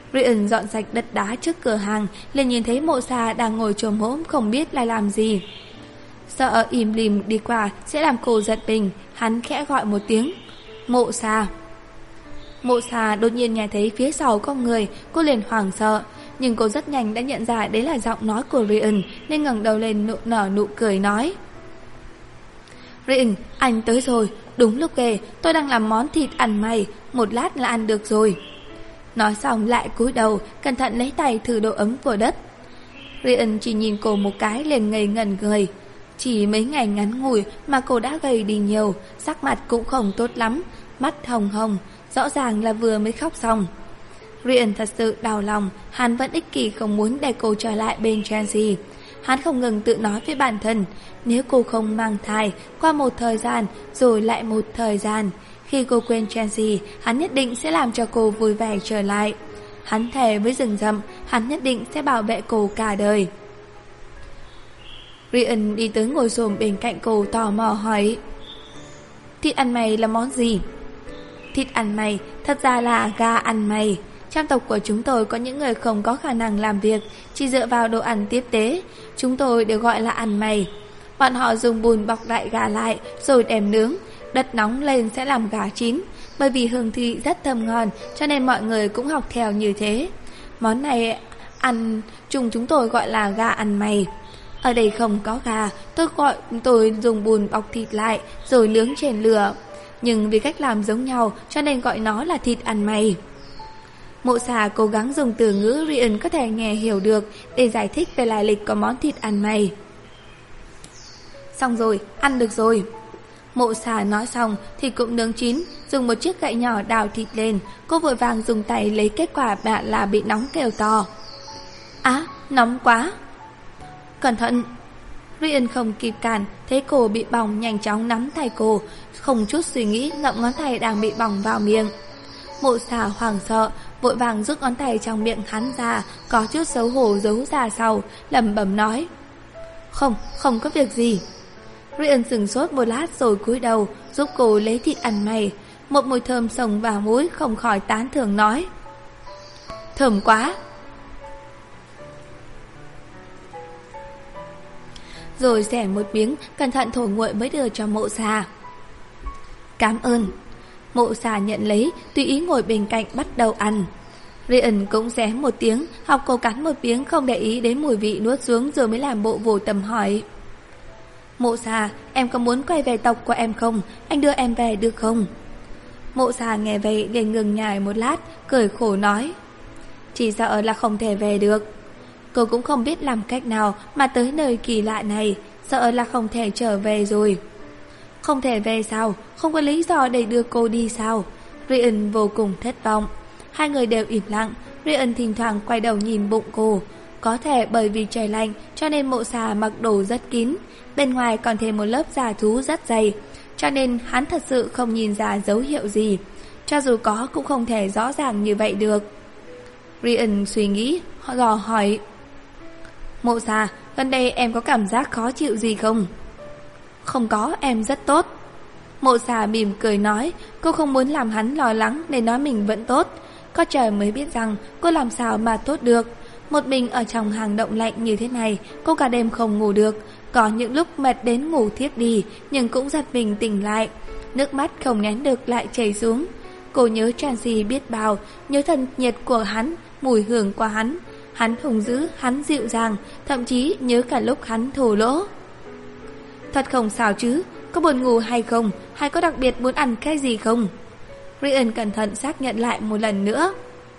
Ryan dọn sạch đất đá trước cửa hàng, liền nhìn thấy Mộ Sa đang ngồi chồm hổm không biết là làm gì. Sợ im lìm đi qua sẽ làm cô giật mình, hắn khẽ gọi một tiếng, Mộ Sa. Mộ Sa đột nhiên nghe thấy phía sau có người, cô liền hoảng sợ, nhưng cô rất nhanh đã nhận ra đấy là giọng nói của Ryan, nên ngẩng đầu lên nở nụ cười nói, Ryan, anh tới rồi, đúng lúc kề, tôi đang làm món thịt ăn mày, một lát là ăn được rồi. Nói xong lại cúi đầu, cẩn thận lấy tay thử độ ấm của đất. Ryan chỉ nhìn cô một cái liền ngây ngẩn người. Chỉ mấy ngày ngắn ngủi mà cô đã gầy đi nhiều, sắc mặt cũng không tốt lắm, mắt hồng hồng, rõ ràng là vừa mới khóc xong. Ryan thật sự đau lòng, hắn vẫn ích kỷ không muốn để cô trở lại bên Chelsea. Hắn không ngừng tự nói với bản thân, nếu cô không mang thai, qua một thời gian, rồi lại một thời gian, khi cô quên Chelsea, hắn nhất định sẽ làm cho cô vui vẻ trở lại. Hắn thề với rừng rậm, hắn nhất định sẽ bảo vệ cô cả đời. Ryan đi tới ngồi xổm bên cạnh cô tò mò hỏi, thịt ăn mày là món gì? Thịt ăn mày thật ra là gà ăn mày. Trong tộc của chúng tôi có những người không có khả năng làm việc, chỉ dựa vào đồ ăn tiếp tế, chúng tôi đều gọi là ăn mày. Bọn họ dùng bùn bọc đại gà lại rồi đem nướng, đất nóng lên sẽ làm gà chín. Bởi vì hương vị rất thơm ngon cho nên mọi người cũng học theo như thế. Món này ăn chung chúng tôi gọi là gà ăn mày. Ở đây không có gà, tôi dùng bùn bọc thịt lại rồi nướng trên lửa, nhưng vì cách làm giống nhau cho nên gọi nó là thịt ăn mày. Mộ Sa cố gắng dùng từ ngữ Ryan có thể nghe hiểu được để giải thích về lai lịch của món thịt ăn mày. Xong rồi, ăn được rồi. Mộ Sa nói xong thì cũng nướng chín, dùng một chiếc gậy nhỏ đào thịt lên. Cô vội vàng dùng tay lấy, kết quả bạn là bị nóng kêu to. Á, nóng quá. Cẩn thận. Ryan không kịp cản, thấy cô bị bỏng nhanh chóng nắm tay cô, không chút suy nghĩ ngậm ngón tay đang bị bỏng vào miệng. Mộ Sa hoảng sợ, vội vàng rút ngón tay trong miệng hắn ra, có chút xấu hổ giấu ra sau, lẩm bẩm nói, không có việc gì. Ryan sửng sốt một lát rồi cúi đầu giúp cô lấy thịt ăn mày. Một mùi thơm xông vào mũi, không khỏi tán thưởng nói, thơm quá. Rồi xẻ một miếng, cẩn thận thổi nguội mới đưa cho Mộ Sa. Cảm ơn. Mộ Sa nhận lấy, tùy ý ngồi bên cạnh bắt đầu ăn. Ryan cũng xé một tiếng, học cô cắn một miếng, không để ý đến mùi vị, nuốt xuống rồi mới làm bộ vô tâm hỏi, Mộ Sa, em có muốn quay về tộc của em không? Anh đưa em về được không? Mộ Sa nghe vậy liền ngừng nhai một lát, cười khổ nói, chỉ sợ là không thể về được. Cô cũng không biết làm cách nào mà tới nơi kỳ lạ này, sợ là không thể trở về rồi. Không thể về sao? Không có lý do để đưa cô đi sao? Ryan vô cùng thất vọng. Hai người đều im lặng. Ryan thỉnh thoảng quay đầu nhìn bụng cô. Có thể bởi vì trời lạnh cho nên Mộ Sa mặc đồ rất kín, bên ngoài còn thêm một lớp da thú rất dày, cho nên hắn thật sự không nhìn ra dấu hiệu gì. Cho dù có cũng không thể rõ ràng như vậy được. Ryan suy nghĩ, dò hỏi, Mộ Sa, gần đây em có cảm giác khó chịu gì không? Không có, em rất tốt. Mộ Sa mỉm cười nói, cô không muốn làm hắn lo lắng nên nói mình vẫn tốt. Có trời mới biết rằng cô làm sao mà tốt được. Một mình ở trong hang động lạnh như thế này, cô cả đêm không ngủ được. Có những lúc mệt đến ngủ thiếp đi, nhưng cũng giật mình tỉnh lại. Nước mắt không nén được lại chảy xuống. Cô nhớ Chelsea biết bao, nhớ thân nhiệt của hắn, mùi hương của hắn. Hắn hùng dữ, hắn dịu dàng, thậm chí nhớ cả lúc hắn thổ lỗ. Thật không sao chứ, có buồn ngủ hay không, hay có đặc biệt muốn ăn cái gì không? Ryan cẩn thận xác nhận lại một lần nữa.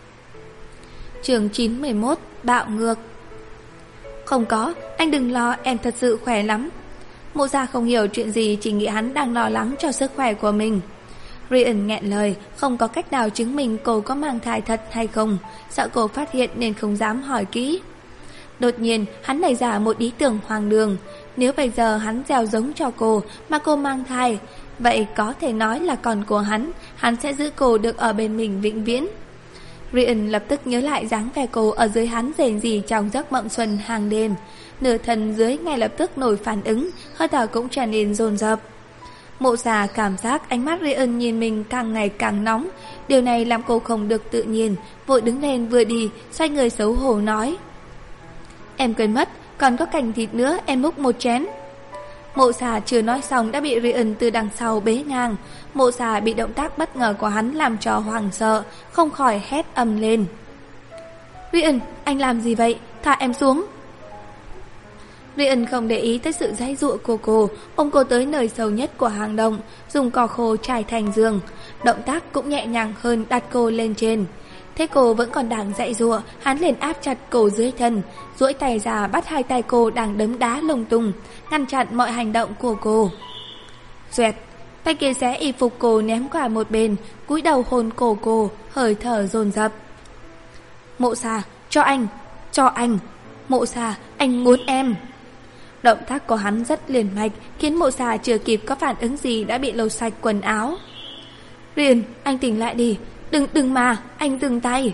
Chương 911, bạo ngược. Không có, anh đừng lo, em thật sự khỏe lắm. Mộ Sa không hiểu chuyện gì, chỉ nghĩ hắn đang lo lắng cho sức khỏe của mình. Ryan nghẹn lời, không có cách nào chứng minh cô có mang thai thật hay không, sợ cô phát hiện nên không dám hỏi kỹ. Đột nhiên, hắn nảy ra một ý tưởng hoang đường. Nếu bây giờ hắn gieo giống cho cô mà cô mang thai, vậy có thể nói là con của hắn sẽ giữ cô được ở bên mình vĩnh viễn. Ryan lập tức nhớ lại dáng vẻ cô ở dưới hắn rền rỉ trong giấc mộng xuân hàng đêm. Nửa thân dưới ngay lập tức nổi phản ứng, hơi thở cũng trở nên dồn dập. Mộ Xà cảm giác ánh mắt Ryan nhìn mình càng ngày càng nóng. Điều này làm cô không được tự nhiên, vội đứng lên vừa đi, xoay người xấu hổ nói: Em quên mất, còn có cành thịt nữa, em múc một chén. Mộ Xà chưa nói xong đã bị Ryan từ đằng sau bế ngang. Mộ Xà bị động tác bất ngờ của hắn làm cho hoảng sợ, không khỏi hét ầm lên: Ryan, anh làm gì vậy? Thả em xuống. Ryan không để ý tới sự giãy giụa của cô, ôm cô tới nơi sâu nhất của hang động, dùng cỏ khô trải thành giường. Động tác cũng nhẹ nhàng hơn, đặt cô lên trên. Thế cô vẫn còn đang giãy giụa, hắn liền áp chặt cô dưới thân, duỗi tay ra bắt hai tay cô đang đấm đá lung tung, ngăn chặn mọi hành động của cô. Xoẹt, tay kia xé y phục cô ném qua một bên, cúi đầu hôn cổ cô, hơi thở dồn dập. Mộ Xà, cho anh. Mộ Xà, anh muốn em. Động tác của hắn rất liền mạch, khiến Mộ Xà chưa kịp có phản ứng gì đã bị lột sạch quần áo. Ryan, anh tỉnh lại đi, đừng mà, anh dừng tay.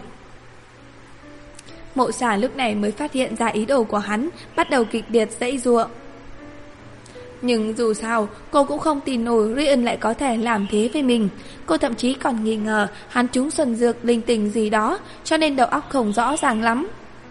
Mộ Xà lúc này mới phát hiện ra ý đồ của hắn, bắt đầu kịch liệt giãy giụa. Nhưng dù sao, cô cũng không tin nổi Ryan lại có thể làm thế với mình. Cô thậm chí còn nghi ngờ hắn trúng xuân dược linh tinh gì đó, cho nên đầu óc không rõ ràng lắm.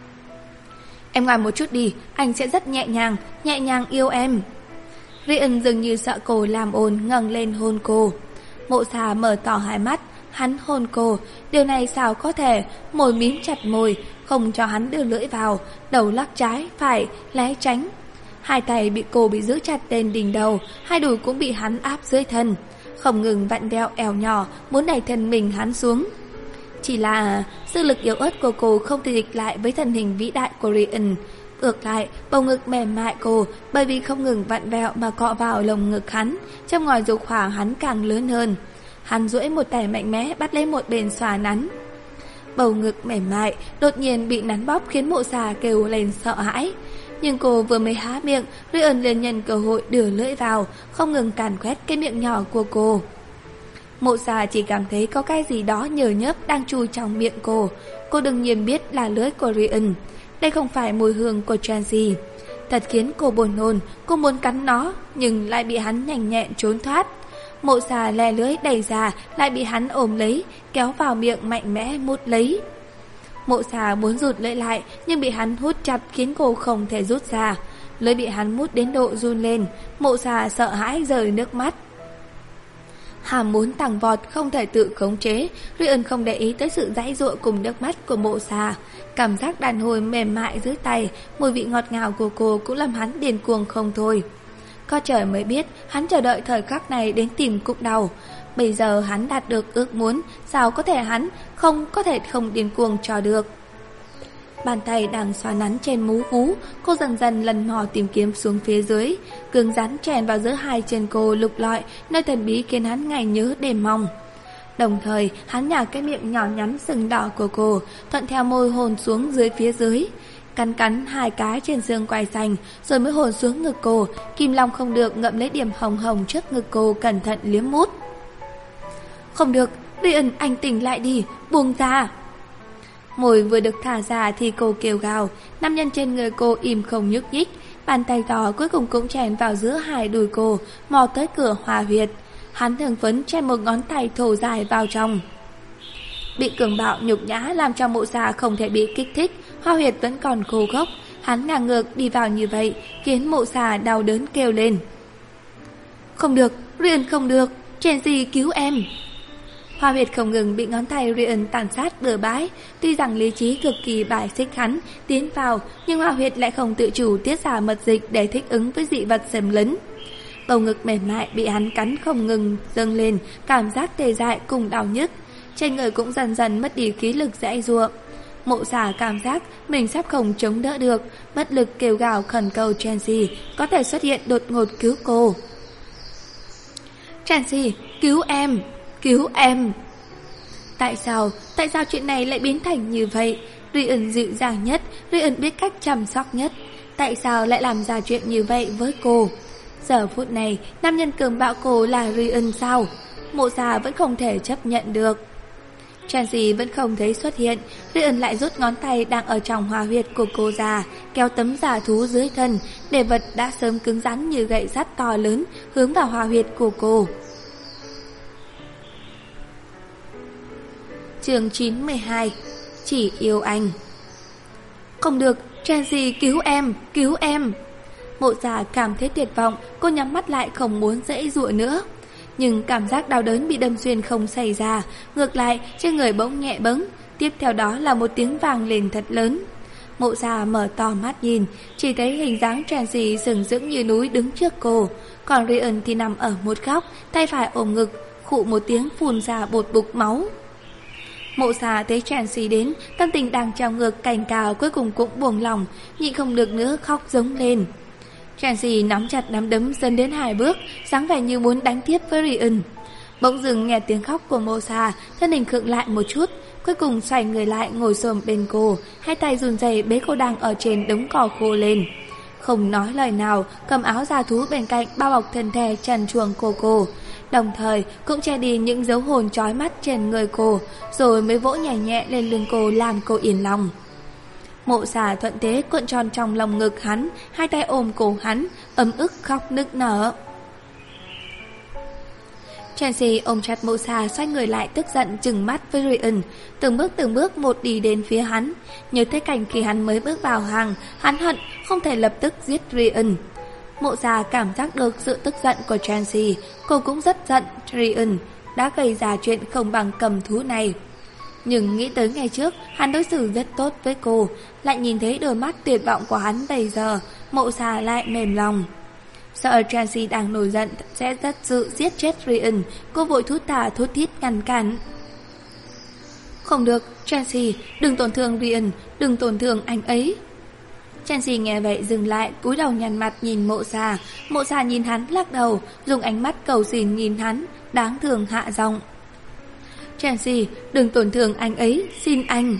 Em ngoan một chút đi, anh sẽ rất nhẹ nhàng yêu em. Ryan dường như sợ cô làm ồn, ngẩng lên hôn cô. Mộ Xà mở to hai mắt, hắn hôn cô, điều này sao có thể, môi mím chặt môi, không cho hắn đưa lưỡi vào, đầu lắc trái, phải, né tránh. Hai tay bị cô giữ chặt trên đỉnh đầu, hai đùi cũng bị hắn áp dưới thân, không ngừng vặn vẹo eo nhỏ, muốn đẩy thân mình hắn xuống. Chỉ là sức lực yếu ớt của cô không thể địch lại với thân hình vĩ đại của Ryan. Ngược lại, bầu ngực mềm mại cô bởi vì không ngừng vặn vẹo mà cọ vào lồng ngực hắn, trong ngòi dục hỏa hắn càng lớn hơn. Hắn duỗi một tay mạnh mẽ bắt lấy một bên xòa nắn. Bầu ngực mềm mại đột nhiên bị nắn bóp khiến Mộ Xà kêu lên sợ hãi. Nhưng cô vừa mới há miệng, Ryan liền nhân cơ hội đưa lưỡi vào, không ngừng càn quét cái miệng nhỏ của cô. Mộ Xà chỉ cảm thấy có cái gì đó nhờ nhớp đang chui trong miệng cô. Cô đương nhiên biết là lưỡi của Ryan. Đây không phải mùi hương của Tracy. Thật khiến cô buồn nôn, cô muốn cắn nó, nhưng lại bị hắn nhanh nhẹn trốn thoát. Mộ Xà lè lưỡi đẩy ra, lại bị hắn ôm lấy, kéo vào miệng mạnh mẽ mút lấy. Mộ Xà muốn rụt lưỡi lại, nhưng bị hắn hút chặt khiến cô không thể rút ra. Lưỡi bị hắn mút đến độ run lên, Mộ Xà sợ hãi rơi nước mắt. Hàm muốn tăng vọt không thể tự khống chế, Ryan không để ý tới sự giãy giụa cùng nước mắt của Mộ Xà. Cảm giác đàn hồi mềm mại dưới tay, mùi vị ngọt ngào của cô cũng làm hắn điên cuồng không thôi. Có trời mới biết, hắn chờ đợi thời khắc này đến tìm cụm đầu. Bây giờ hắn đạt được ước muốn, sao có thể hắn không điên cuồng cho được. Bàn tay đang xoa nắn trên mú vú, cô dần dần lần mò tìm kiếm xuống phía dưới, cứng rắn chèn vào giữa hai chân cô lục lọi, nơi thần bí khiến hắn ngày nhớ đêm mong. Đồng thời, hắn nhả cái miệng nhỏ nhắn sừng đỏ của cô, thuận theo môi hôn xuống dưới phía dưới. Cắn hai cái trên xương quai xanh, rồi mới hôn xuống ngực cô. Kim Long không được ngậm lấy điểm hồng hồng trước ngực cô, cẩn thận liếm mút. Không được, Ryan, anh tỉnh lại đi, buông ra. Môi vừa được thả ra thì cô kêu gào. Nam nhân trên người cô im không nhúc nhích. Bàn tay to cuối cùng cũng chèn vào giữa hai đùi cô, mò tới cửa hòa huyệt. Hắn thường phấn chèn một ngón tay thô dài vào trong. Bị cường bạo nhục nhã làm cho Mộ Xà không thể bị kích thích, hoa huyệt vẫn còn khô gốc. Hắn ngang ngược đi vào như vậy khiến Mộ Xà đau đớn kêu lên. Không được, Ryan không được, Tracy cứu em. Hoa huyệt không ngừng bị ngón tay Ryan tàn sát bừa bãi. Tuy rằng lý trí cực kỳ bài xích hắn tiến vào, nhưng hoa huyệt lại không tự chủ tiết ra mật dịch để thích ứng với dị vật xâm lấn. Bầu ngực mềm mại bị hắn cắn không ngừng dâng lên, cảm giác tê dại cùng đau nhức. Trên người cũng dần dần mất đi khí lực giãy giụa. Mộ Xà cảm giác mình sắp không chống đỡ được, bất lực kêu gào khẩn cầu Tracy có thể xuất hiện đột ngột cứu cô. Tracy, cứu em, cứu em. Tại sao chuyện này lại biến thành như vậy? Ryan dịu dàng nhất, Ryan biết cách chăm sóc nhất. Tại sao lại làm ra chuyện như vậy với cô? Giờ phút này, nam nhân cường bạo cô là Ryan sao? Mộ Xà vẫn không thể chấp nhận được. Chansi vẫn không thấy xuất hiện. Rian lại rút ngón tay đang ở trong hỏa huyệt của cô ra, kéo tấm giả thú dưới thân, để vật đã sớm cứng rắn như gậy sắt to lớn hướng vào hỏa huyệt của cô. Chương 92. Chỉ yêu anh. Không được, Chansi cứu em, cứu em. Mộ Già cảm thấy tuyệt vọng, cô nhắm mắt lại không muốn giãy giụa nữa. Nhưng cảm giác đau đớn bị đâm xuyên không xảy ra, ngược lại trên người bỗng nhẹ bẫng, tiếp theo đó là một tiếng vang lên thật lớn. Mộ Già mở to mắt nhìn, chỉ thấy hình dáng Chansi sừng sững như núi đứng trước cô, còn Rian thì nằm ở một góc, tay phải ôm ngực, khụ một tiếng phun ra bột bục máu. Mộ Già thấy Chansi đến, tâm tình đang trào ngược cành cào cuối cùng cũng buông lỏng, nhịn không được nữa khóc giống lên. Chansi nắm chặt nắm đấm dần đến 2 bước, dáng vẻ như muốn đánh tiếp với Rian. Bỗng dừng nghe tiếng khóc của Mộ Già, thân hình khựng lại một chút, cuối cùng xoay người lại ngồi xổm bên cô, hai tay run rẩy bế cô đang ở trên đống cỏ khô lên. Không nói lời nào, cầm áo da thú bên cạnh bao bọc thân thể trần truồng của cô, đồng thời cũng che đi những dấu hồn chói mắt trên người cô, rồi mới vỗ nhẹ nhẹ lên lưng cô làm cô yên lòng. Mộ Già thuận thế cuộn tròn trong lòng ngực hắn, hai tay ôm cổ hắn, ấm ức khóc nức nở. Chansi ôm chặt Mộ Già, xoay người lại tức giận trừng mắt với Rian, từng bước một đi đến phía hắn. Nhớ tới cảnh khi hắn mới bước vào hàng, hắn hận không thể lập tức giết Rian. Mộ Già cảm giác được sự tức giận của Chansi, cô cũng rất giận Rian đã gây ra chuyện không bằng cầm thú này. Nhưng nghĩ tới ngày trước hắn đối xử rất tốt với cô, lại nhìn thấy đôi mắt tuyệt vọng của hắn bây giờ, Mộ Già lại mềm lòng. Sợ Chansi đang nổi giận sẽ rất sự giết chết Rian, cô vội thút thả thút thít ngăn cản. Không được, Chansi, đừng tổn thương Rian, đừng tổn thương anh ấy. Chansi nghe vậy dừng lại, cúi đầu nhăn mặt nhìn Mộ Già. Mộ Già nhìn hắn lắc đầu, dùng ánh mắt cầu xin nhìn hắn, đáng thương hạ giọng. Chansi, đừng tổn thương anh ấy, xin anh.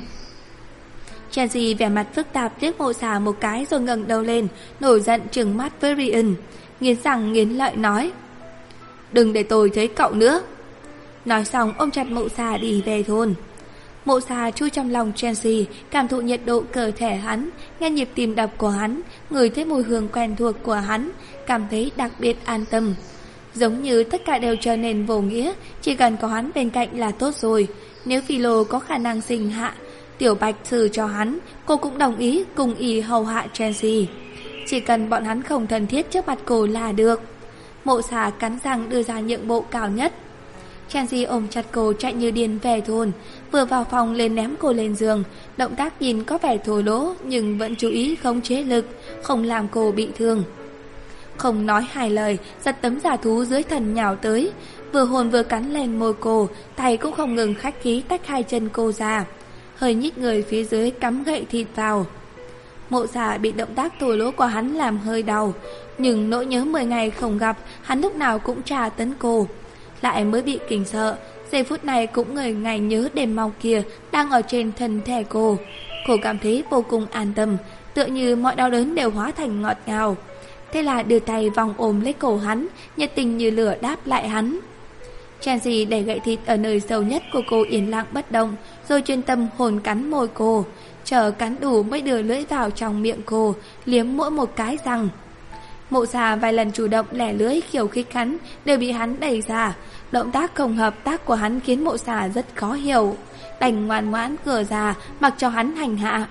Chansi vẻ mặt phức tạp liếc Mộ Già một cái rồi ngẩng đầu lên, nổi giận trừng mắt với Rian, nghiến răng nghiến lợi nói: đừng để tôi thấy cậu nữa. Nói xong ôm chặt Mộ Già đi về thôn. Mộ Già chui trong lòng Chansi, cảm thụ nhiệt độ cơ thể hắn, nghe nhịp tim đập của hắn, ngửi thấy mùi hương quen thuộc của hắn, cảm thấy đặc biệt an tâm. Giống như tất cả đều trở nên vô nghĩa, chỉ cần có hắn bên cạnh là tốt rồi. Nếu Philo có khả năng sinh hạ Tiểu Bạch xử cho hắn, cô cũng đồng ý cùng y hầu hạ Chansi. Chỉ cần bọn hắn không thân thiết trước mặt cô là được. Mộ Già cắn răng đưa ra nhượng bộ cao nhất. Chansi ôm chặt cô chạy như điên về thôn, vừa vào phòng lên ném cô lên giường, động tác nhìn có vẻ thô lỗ nhưng vẫn chú ý khống chế lực, không làm cô bị thương. Không nói hai lời, giật tấm giả thú dưới thân nhào tới, vừa hôn vừa cắn lên môi cô, tay cũng không ngừng khách khí tách hai chân cô ra, hơi nhích người phía dưới cắm gậy thịt vào. Mộ Già bị động tác thô lỗ của hắn làm hơi đau, nhưng nỗi nhớ 10 ngày không gặp, hắn lúc nào cũng tra tấn cô. Lại mới bị kinh sợ, giây phút này cũng người ngày nhớ đêm mau kia đang ở trên thân thể cô. Cô cảm thấy vô cùng an tâm, tựa như mọi đau đớn đều hóa thành ngọt ngào. Thế là đưa tay vòng ôm lấy cổ hắn, nhiệt tình như lửa đáp lại hắn. Chansi để gậy thịt ở nơi sâu nhất của cô yên lặng bất động, rồi chuyên tâm hôn cắn môi cô, chờ cắn đủ mới đưa lưỡi vào trong miệng cô, liếm mỗi một cái răng. Mộ Già vài lần chủ động lẻ lưỡi khiêu khích hắn đều bị hắn đẩy ra. Động tác không hợp tác của hắn khiến Mộ Già rất khó hiểu, đành ngoan ngoãn cửa ra mặc cho hắn hành hạ.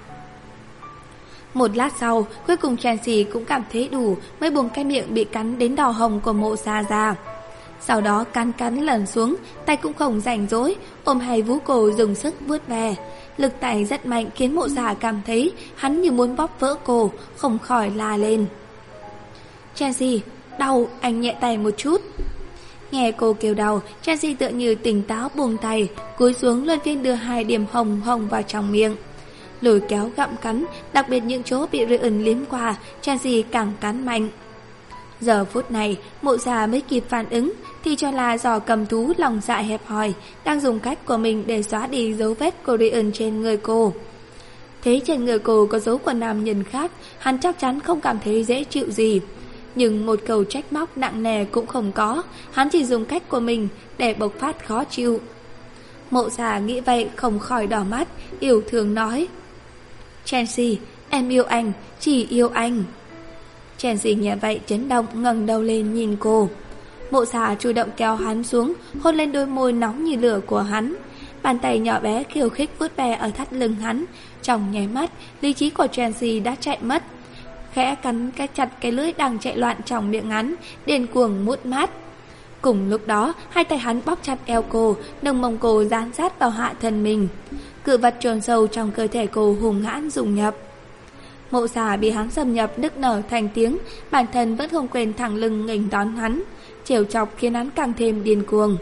Một lát sau, cuối cùng Chansi cũng cảm thấy đủ, mới buông cái miệng bị cắn đến đỏ hồng của Mộ Già ra. Sau đó cắn lần xuống, tay cũng không rảnh rỗi, ôm hai vú cô dùng sức vuốt ve. Lực tay rất mạnh khiến Mộ Già cảm thấy hắn như muốn bóp vỡ cô, không khỏi la lên. Chansi, đau, anh nhẹ tay một chút. Nghe cô kêu đau, Chansi tựa như tỉnh táo buông tay, cúi xuống luân phiên đưa 2 điểm hồng hồng vào trong miệng. Lôi kéo gặm cắn, đặc biệt những chỗ bị Rian liếm qua, Chansi càng cắn mạnh. Giờ phút này, Mộ Già mới kịp phản ứng, thì cho là giò cầm thú lòng dạ hẹp hòi, đang dùng cách của mình để xóa đi dấu vết của Rian trên người cô. Thế trên người cô có dấu của nam nhân khác, hắn chắc chắn không cảm thấy dễ chịu gì. Nhưng một câu trách móc nặng nề cũng không có, hắn chỉ dùng cách của mình để bộc phát khó chịu. Mộ Già nghĩ vậy không khỏi đỏ mắt, yêu thương nói: Chelsea, em yêu anh, chỉ yêu anh. Chelsea nghe vậy chấn động, ngẩng đầu lên nhìn cô. Mộ Già chủ động kéo hắn xuống, hôn lên đôi môi nóng như lửa của hắn. Bàn tay nhỏ bé khiêu khích vuốt ve ở thắt lưng hắn. Trong nháy mắt, lý trí của Chelsea đã chạy mất. Khẽ cắn chặt cái lưỡi đang chạy loạn trong miệng hắn, điên cuồng mút mát. Cùng lúc đó, hai tay hắn bóp chặt eo cô, nâng mông cô dán sát vào hạ thân mình. Cự vật chôn sâu trong cơ thể cô hùng hãn dùng nhập. Mộ Già bị hắn xâm nhập nức nở thành tiếng, bản thân vẫn không quên thẳng lưng nghênh đón hắn, trêu chọc khiến hắn càng thêm điên cuồng.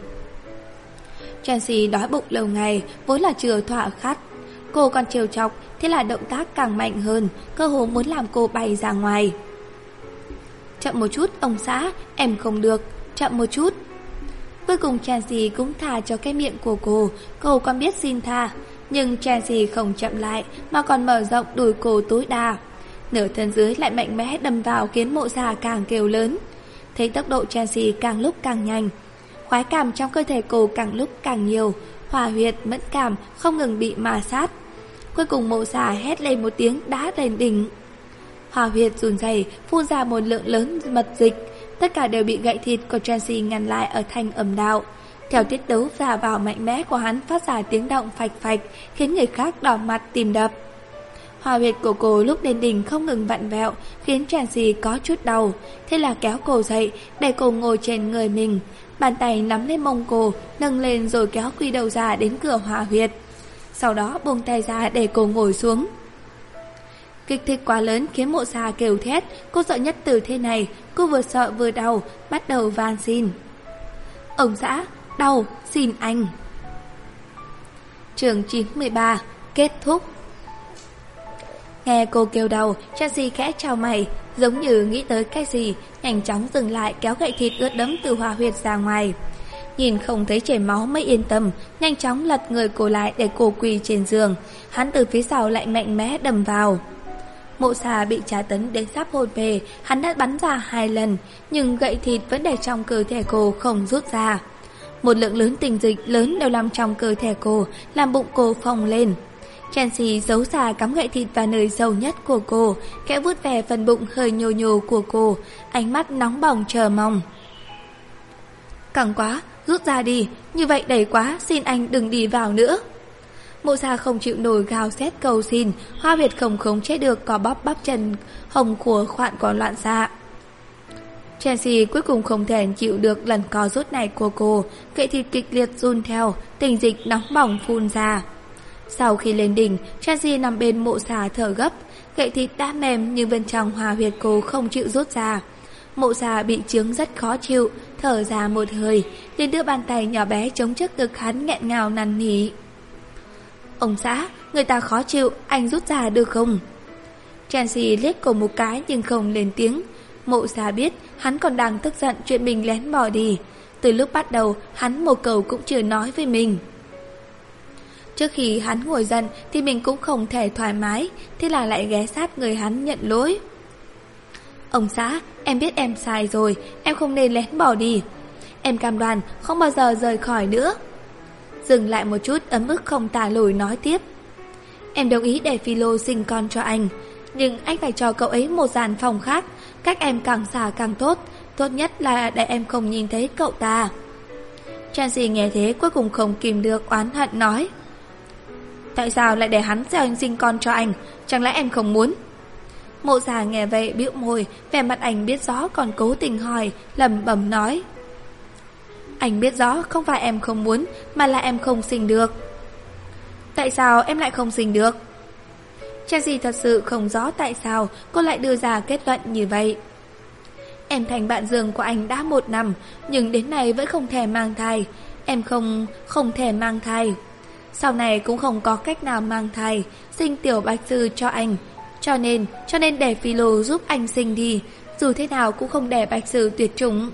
Chelsea đói bụng lâu ngày, vốn là chưa thỏa khát. Cô còn trêu chọc, thế là động tác càng mạnh hơn, cơ hồ muốn làm cô bay ra ngoài. Chậm một chút ông xã, em không được, chậm một chút. Cuối cùng Chelsea cũng tha cho cái miệng của cô còn biết xin tha. Nhưng Chelsea không chậm lại mà còn mở rộng đùi cô tối đa. Nửa thân dưới lại mạnh mẽ đâm vào khiến Mộ Già càng kêu lớn. Thấy tốc độ Chelsea càng lúc càng nhanh, khoái cảm trong cơ thể cô càng lúc càng nhiều, hỏa huyệt mẫn cảm không ngừng bị ma sát. Cuối cùng Mộ Già hét lên một tiếng đá lên đỉnh. Hỏa huyệt run rẩy phun ra một lượng lớn mật dịch, tất cả đều bị gậy thịt của Chelsea ngăn lại ở thanh âm đạo. Theo tiết đấu ra vào mạnh mẽ của hắn phát ra tiếng động phạch phạch, khiến người khác đỏ mặt tìm đập. Hỏa huyệt của cô lúc lên đỉnh không ngừng vặn vẹo, khiến Chelsea có chút đau. Thế là kéo cô dậy, để cô ngồi trên người mình, bàn tay nắm lên mông cô, nâng lên rồi kéo quy đầu ra đến cửa hỏa huyệt. Sau đó buông tay ra để cô ngồi xuống. Kích thích quá lớn khiến Mộ Già kêu thét. Cô sợ nhất từ thế này, cô vừa sợ vừa đau, bắt đầu van xin: Ông xã, đau, xin anh. Chương 93 kết thúc. Nghe cô kêu đau, Chelsea khẽ chào mày, giống như nghĩ tới cái gì, nhanh chóng dừng lại kéo gậy thịt ướt đẫm từ hỏa huyệt ra ngoài. Nhìn không thấy chảy máu mới yên tâm, nhanh chóng lật người cô lại để cô quỳ trên giường. Hắn từ phía sau lại mạnh mẽ đâm vào. Mộ Già bị tra tấn đến sắp hôn mê, hắn đã bắn ra 2 lần, nhưng gậy thịt vẫn để trong cơ thể cô không rút ra. Một lượng lớn tinh dịch lớn đều nằm trong cơ thể cô, làm bụng cô phồng lên. Chelsea giấu ra cắm gậy thịt vào nơi sâu nhất của cô, khẽ vuốt về phần bụng hơi nhô nhô của cô, ánh mắt nóng bỏng chờ mong. Căng quá, rút ra đi, như vậy đầy quá, xin anh đừng đi vào nữa. Mộ Già không chịu nổi gào rét cầu xin, hoa huyệt không khống chế được có bóp bắp chân hồng của khoạn còn loạn xạ. Chelsea cuối cùng không thể chịu được lần co rút này của cô, gậy thịt kịch liệt run theo, tinh dịch nóng bỏng phun ra. Sau khi lên đỉnh, Chelsea nằm bên Mộ Già thở gấp, gậy thịt đã mềm nhưng bên trong hoa huyệt cô không chịu rút ra. Mộ Già bị chướng rất khó chịu, thở ra một hơi, liền đưa bàn tay nhỏ bé chống trước ngực hắn nghẹn ngào năn nỉ: Ông xã, người ta khó chịu, anh rút ra được không? Chelsea liếc cô một cái nhưng không lên tiếng. Mộ Già biết hắn còn đang tức giận chuyện mình lén bỏ đi. Từ lúc bắt đầu, hắn một câu cũng chưa nói với mình. Trước khi hắn ngồi giận thì mình cũng không thể thoải mái, thế là lại ghé sát người hắn nhận lỗi. Ông xã, em biết em sai rồi, em không nên lén bỏ đi. Em cam đoan không bao giờ rời khỏi nữa. Dừng lại một chút, ấm ức không tả nổi nói tiếp: Em đồng ý để Philo sinh con cho anh, nhưng anh phải cho cậu ấy một dàn phòng khác, cách em càng xa càng tốt, tốt nhất là để em không nhìn thấy cậu ta. Chelsea nghe thế cuối cùng không kìm được oán hận nói: Tại sao lại để hắn sinh con cho anh, chẳng lẽ em không muốn? Mộ Già nghe vậy bĩu môi, vẻ mặt anh biết rõ còn cố tình hỏi, lẩm bẩm nói: Anh biết rõ không phải em không muốn, mà là em không sinh được. Tại sao em lại không sinh được? Chelsea thật sự không rõ tại sao cô lại đưa ra kết luận như vậy. Em thành bạn giường của anh đã 1 năm, nhưng đến nay vẫn không thể mang thai. Em không thể mang thai. Sau này cũng không có cách nào mang thai, sinh tiểu bạch sư cho anh. Cho nên để Philo giúp anh sinh đi, dù thế nào cũng không để bạch sư tuyệt chủng.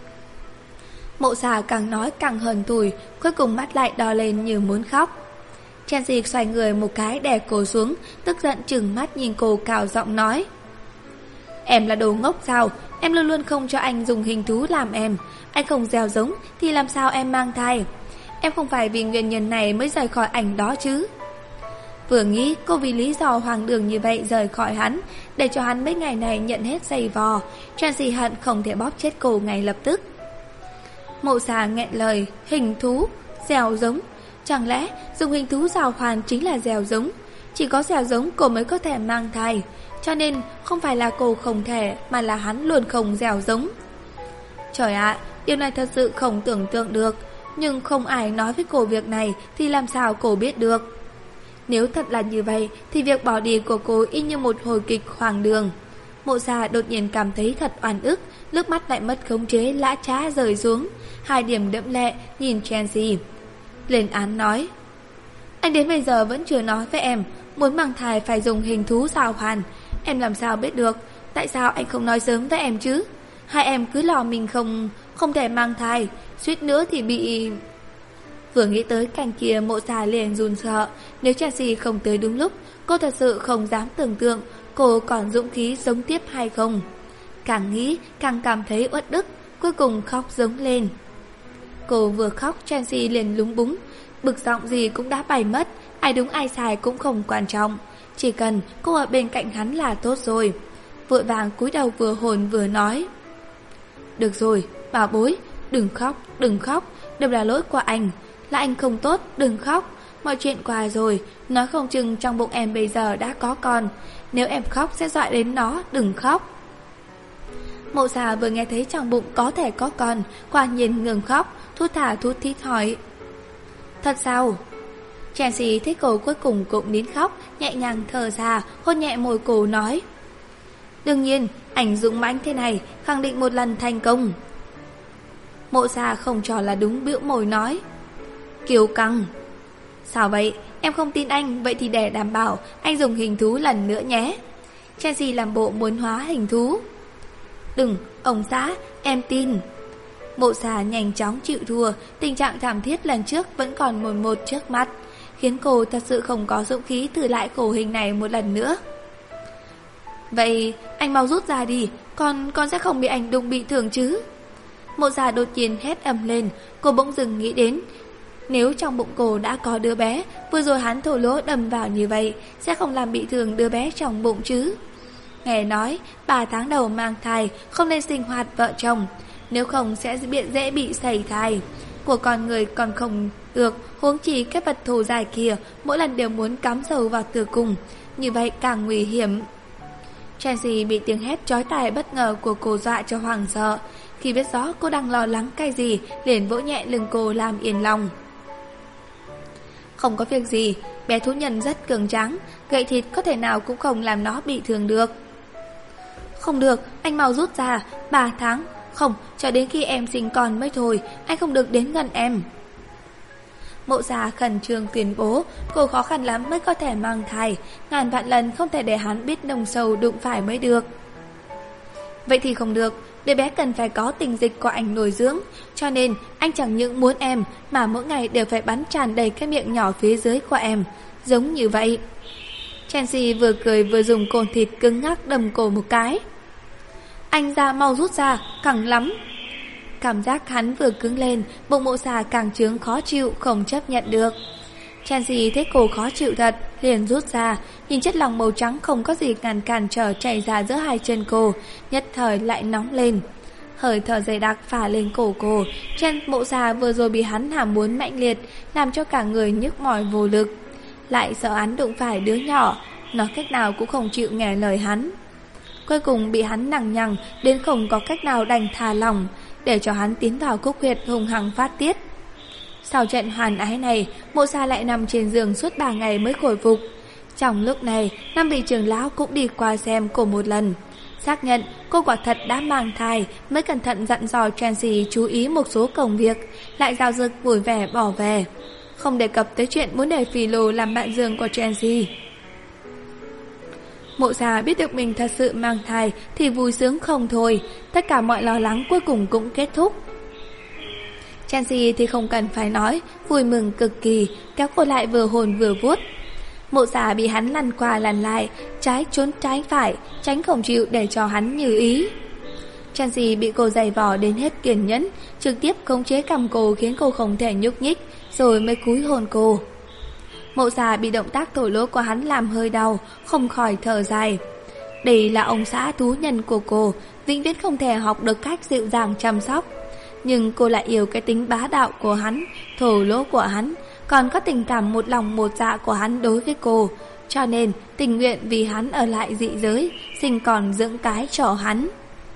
Mộ Già càng nói càng hờn tủi, cuối cùng mắt lại đỏ lên như muốn khóc. Chelsea xoay người một cái đè cô xuống, tức giận trừng mắt nhìn cô cào giọng nói: Em là đồ ngốc sao? Em luôn luôn không cho anh dùng hình thú làm em. Anh không gieo giống thì làm sao em mang thai? em không phải vì nguyên nhân này mới rời khỏi ảnh đó chứ. Vừa nghĩ cô vì lý do hoang đường như vậy rời khỏi hắn, để cho hắn mấy ngày này nhận hết giày vò, Tracy hận không thể bóp chết cô ngay lập tức. Mộ Xà nghẹn lời, hình thú, dèo giống. Chẳng lẽ dùng hình thú giảo hoàn chính là dèo giống? Chỉ có dèo giống cô mới có thể mang thai, cho nên không phải là cô không thể, mà là hắn luôn không dèo giống. Trời ạ, điều này thật sự không tưởng tượng được. Nhưng không ai nói với cô việc này thì làm sao cô biết được. Nếu thật là như vậy thì việc bỏ đi của cô y như một hồi kịch hoang đường. Mộ Xà đột nhiên cảm thấy thật oan ức, nước mắt lại mất khống chế lã chã rơi xuống, hai điểm đẫm lệ nhìn Tracy. Lên án nói: anh đến bây giờ vẫn chưa nói với em muốn mang thai phải dùng hình thú giảo hoàn. Em làm sao biết được? Tại sao anh không nói sớm với em chứ? Hai em cứ lo mình không thể mang thai, suýt nữa thì bị... Vừa nghĩ tới cảnh kia, Mộ Xà liền run sợ. Nếu Tracy không tới đúng lúc, cô thật sự không dám tưởng tượng cô còn dũng khí sống tiếp hay không. Càng nghĩ càng cảm thấy uất ức, cuối cùng khóc giống lên. Cô vừa khóc, Tracy liền lúng búng. Bực giọng gì cũng đã bay mất, ai đúng ai sai cũng không quan trọng, chỉ cần cô ở bên cạnh hắn là tốt rồi. Vội vàng cúi đầu vừa hồn vừa nói: được rồi, bảo bối, đừng khóc, đều là lỗi của anh. Là anh không tốt, đừng khóc. Mọi chuyện qua rồi, nói không chừng trong bụng em bây giờ đã có con. Nếu em khóc sẽ dọa đến nó, đừng khóc. Mộ Xà vừa nghe thấy trong bụng có thể có con, quả nhiên ngừng khóc, thút thít hỏi: thật sao? Tracy thấy cô cuối cùng cũng nín khóc, nhẹ nhàng thở ra, hôn nhẹ môi cô nói: đương nhiên, anh dũng mãnh thế này, khẳng định một lần thành công. Mộ Xà không cho là đúng, bĩu môi nói: kiêu căng. Sao vậy? Em không tin anh, vậy thì để đảm bảo anh dùng hình thú lần nữa nhé. Tracy làm bộ muốn hóa hình thú. Đừng, ông xã, em tin. Mộ Xà nhanh chóng chịu thua, tình trạng thảm thiết lần trước vẫn còn một trước mắt, khiến cô thật sự không có dũng khí thử lại khổ hình này một lần nữa. Vậy anh mau rút ra đi, con sẽ không bị anh đụng bị thương chứ? Mộ Xà đột nhiên hét ầm lên. Cô bỗng dừng nghĩ đến, nếu trong bụng cô đã có đứa bé, vừa rồi hắn thổ lỗ đâm vào như vậy sẽ không làm bị thương đứa bé trong bụng chứ? Nghe nói 3 tháng đầu mang thai không nên sinh hoạt vợ chồng, nếu không sẽ dễ bị sẩy thai. Của con người còn không được, huống chi cái vật thổ dài kia mỗi lần đều muốn cắm sâu vào tử cung, như vậy càng nguy hiểm. Tracy bị tiếng hét chói tai bất ngờ của cô dọa cho hoảng sợ. Khi biết rõ cô đang lo lắng cái gì, liền vỗ nhẹ lưng cô làm yên lòng. Không có việc gì, bé thú nhân rất cường tráng, gậy thịt có thể nào cũng không làm nó bị thương được. Không được, anh mau rút ra. 3 tháng, không, cho đến khi em sinh con mới thôi, anh không được đến gần em. Mộ Xà khẩn trương tuyên bố cô khó khăn lắm mới có thể mang thai, ngàn vạn lần không thể để hắn biết nồng sâu đụng phải mới được. Vậy thì không được, đứa bé cần phải có tình dịch của anh nuôi dưỡng, cho nên anh chẳng những muốn em mà mỗi ngày đều phải bắn tràn đầy cái miệng nhỏ phía dưới của em, giống như vậy. Tracy vừa cười vừa dùng côn thịt cứng ngắc đâm cổ một cái. Anh ra, mau rút ra, căng lắm. Cảm giác hắn vừa cứng lên, bụng Mộ Xà càng trướng khó chịu, không chấp nhận được. Tracy thấy cô khó chịu thật, liền rút ra, nhìn chất lỏng màu trắng không có gì cản trở chảy ra giữa hai chân cô, nhất thời lại nóng lên. Hơi thở dày đặc phả lên cổ cô. Mộ Xà vừa rồi bị hắn hàm muốn mạnh liệt, làm cho cả người nhức mỏi vô lực. Lại sợ hắn đụng phải đứa nhỏ, nói cách nào cũng không chịu nghe lời hắn. Cuối cùng bị hắn nằng nhằng đến không có cách nào đành thả lòng, để cho hắn tiến vào cúc huyệt hùng hăng phát tiết. Sau trận hoàn ái này, Mộ Xà lại nằm trên giường suốt 3 ngày mới khôi phục. Trong lúc này, năm vị trưởng lão cũng đi qua xem cô một lần, xác nhận cô quả thật đã mang thai, mới cẩn thận dặn dò Tracy chú ý một số công việc, lại giao dực vui vẻ bỏ về, không đề cập tới chuyện muốn để Phi Lô làm bạn giường của Tracy. Mộ Xà biết được mình thật sự mang thai thì vui sướng không thôi, tất cả mọi lo lắng cuối cùng cũng kết thúc. Tracy thì không cần phải nói, vui mừng cực kỳ, kéo cô lại vừa hôn vừa vuốt. Mộ Xà bị hắn lăn qua lăn lại, trái trốn trái phải, tránh không chịu để cho hắn như ý. Tracy bị cô giày vò đến hết kiên nhẫn, trực tiếp khống chế cầm cô khiến cô không thể nhúc nhích, rồi mới cúi hôn cô. Mộ Già bị động tác thổ lỗ của hắn làm hơi đau, không khỏi thở dài. Đây là ông xã thú nhân của cô, vĩnh viễn không thể học được cách dịu dàng chăm sóc. Nhưng cô lại yêu cái tính bá đạo của hắn, thổ lỗ của hắn, còn có tình cảm một lòng một dạ của hắn đối với cô, cho nên tình nguyện vì hắn ở lại dị giới, sinh còn dưỡng cái cho hắn.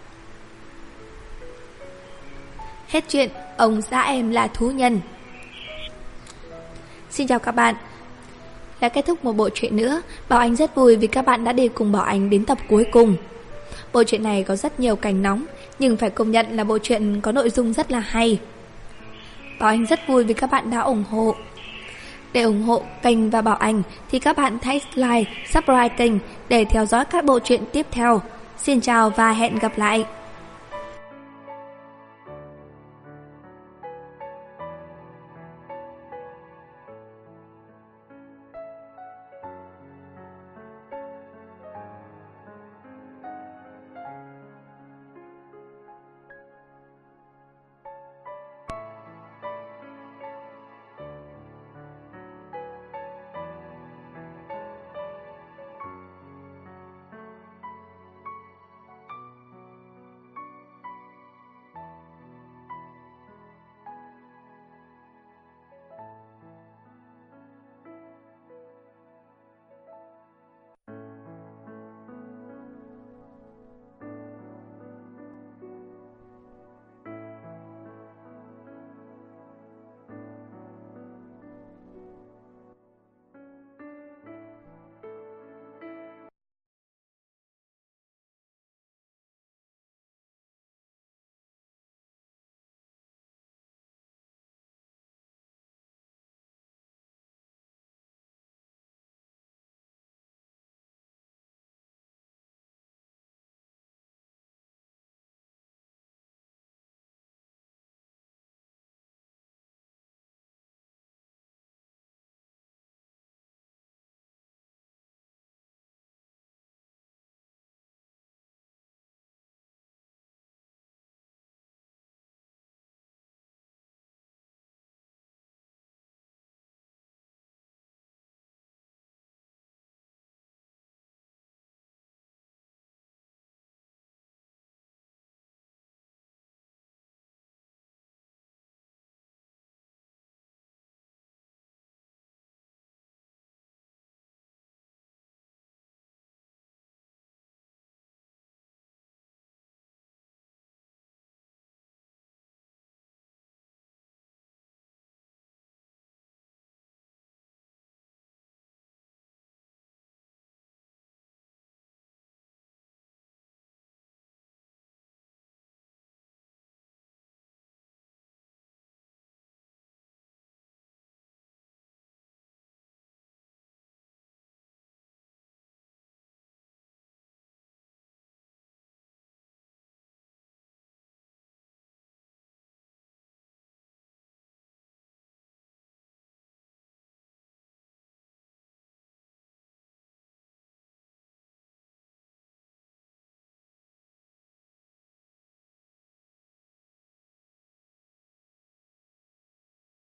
Hết chuyện, ông xã em là thú nhân. Xin chào các bạn. Đã kết thúc một bộ truyện nữa. Bảo Anh rất vui vì các bạn đã đi cùng Bảo Anh đến tập cuối cùng. Bộ truyện này có rất nhiều cảnh nóng, nhưng phải công nhận là bộ truyện có nội dung rất là hay. Bảo Anh rất vui vì các bạn đã ủng hộ. Để ủng hộ kênh và Bảo Anh thì các bạn hãy like, subscribe kênh để theo dõi các bộ truyện tiếp theo. Xin chào và hẹn gặp lại.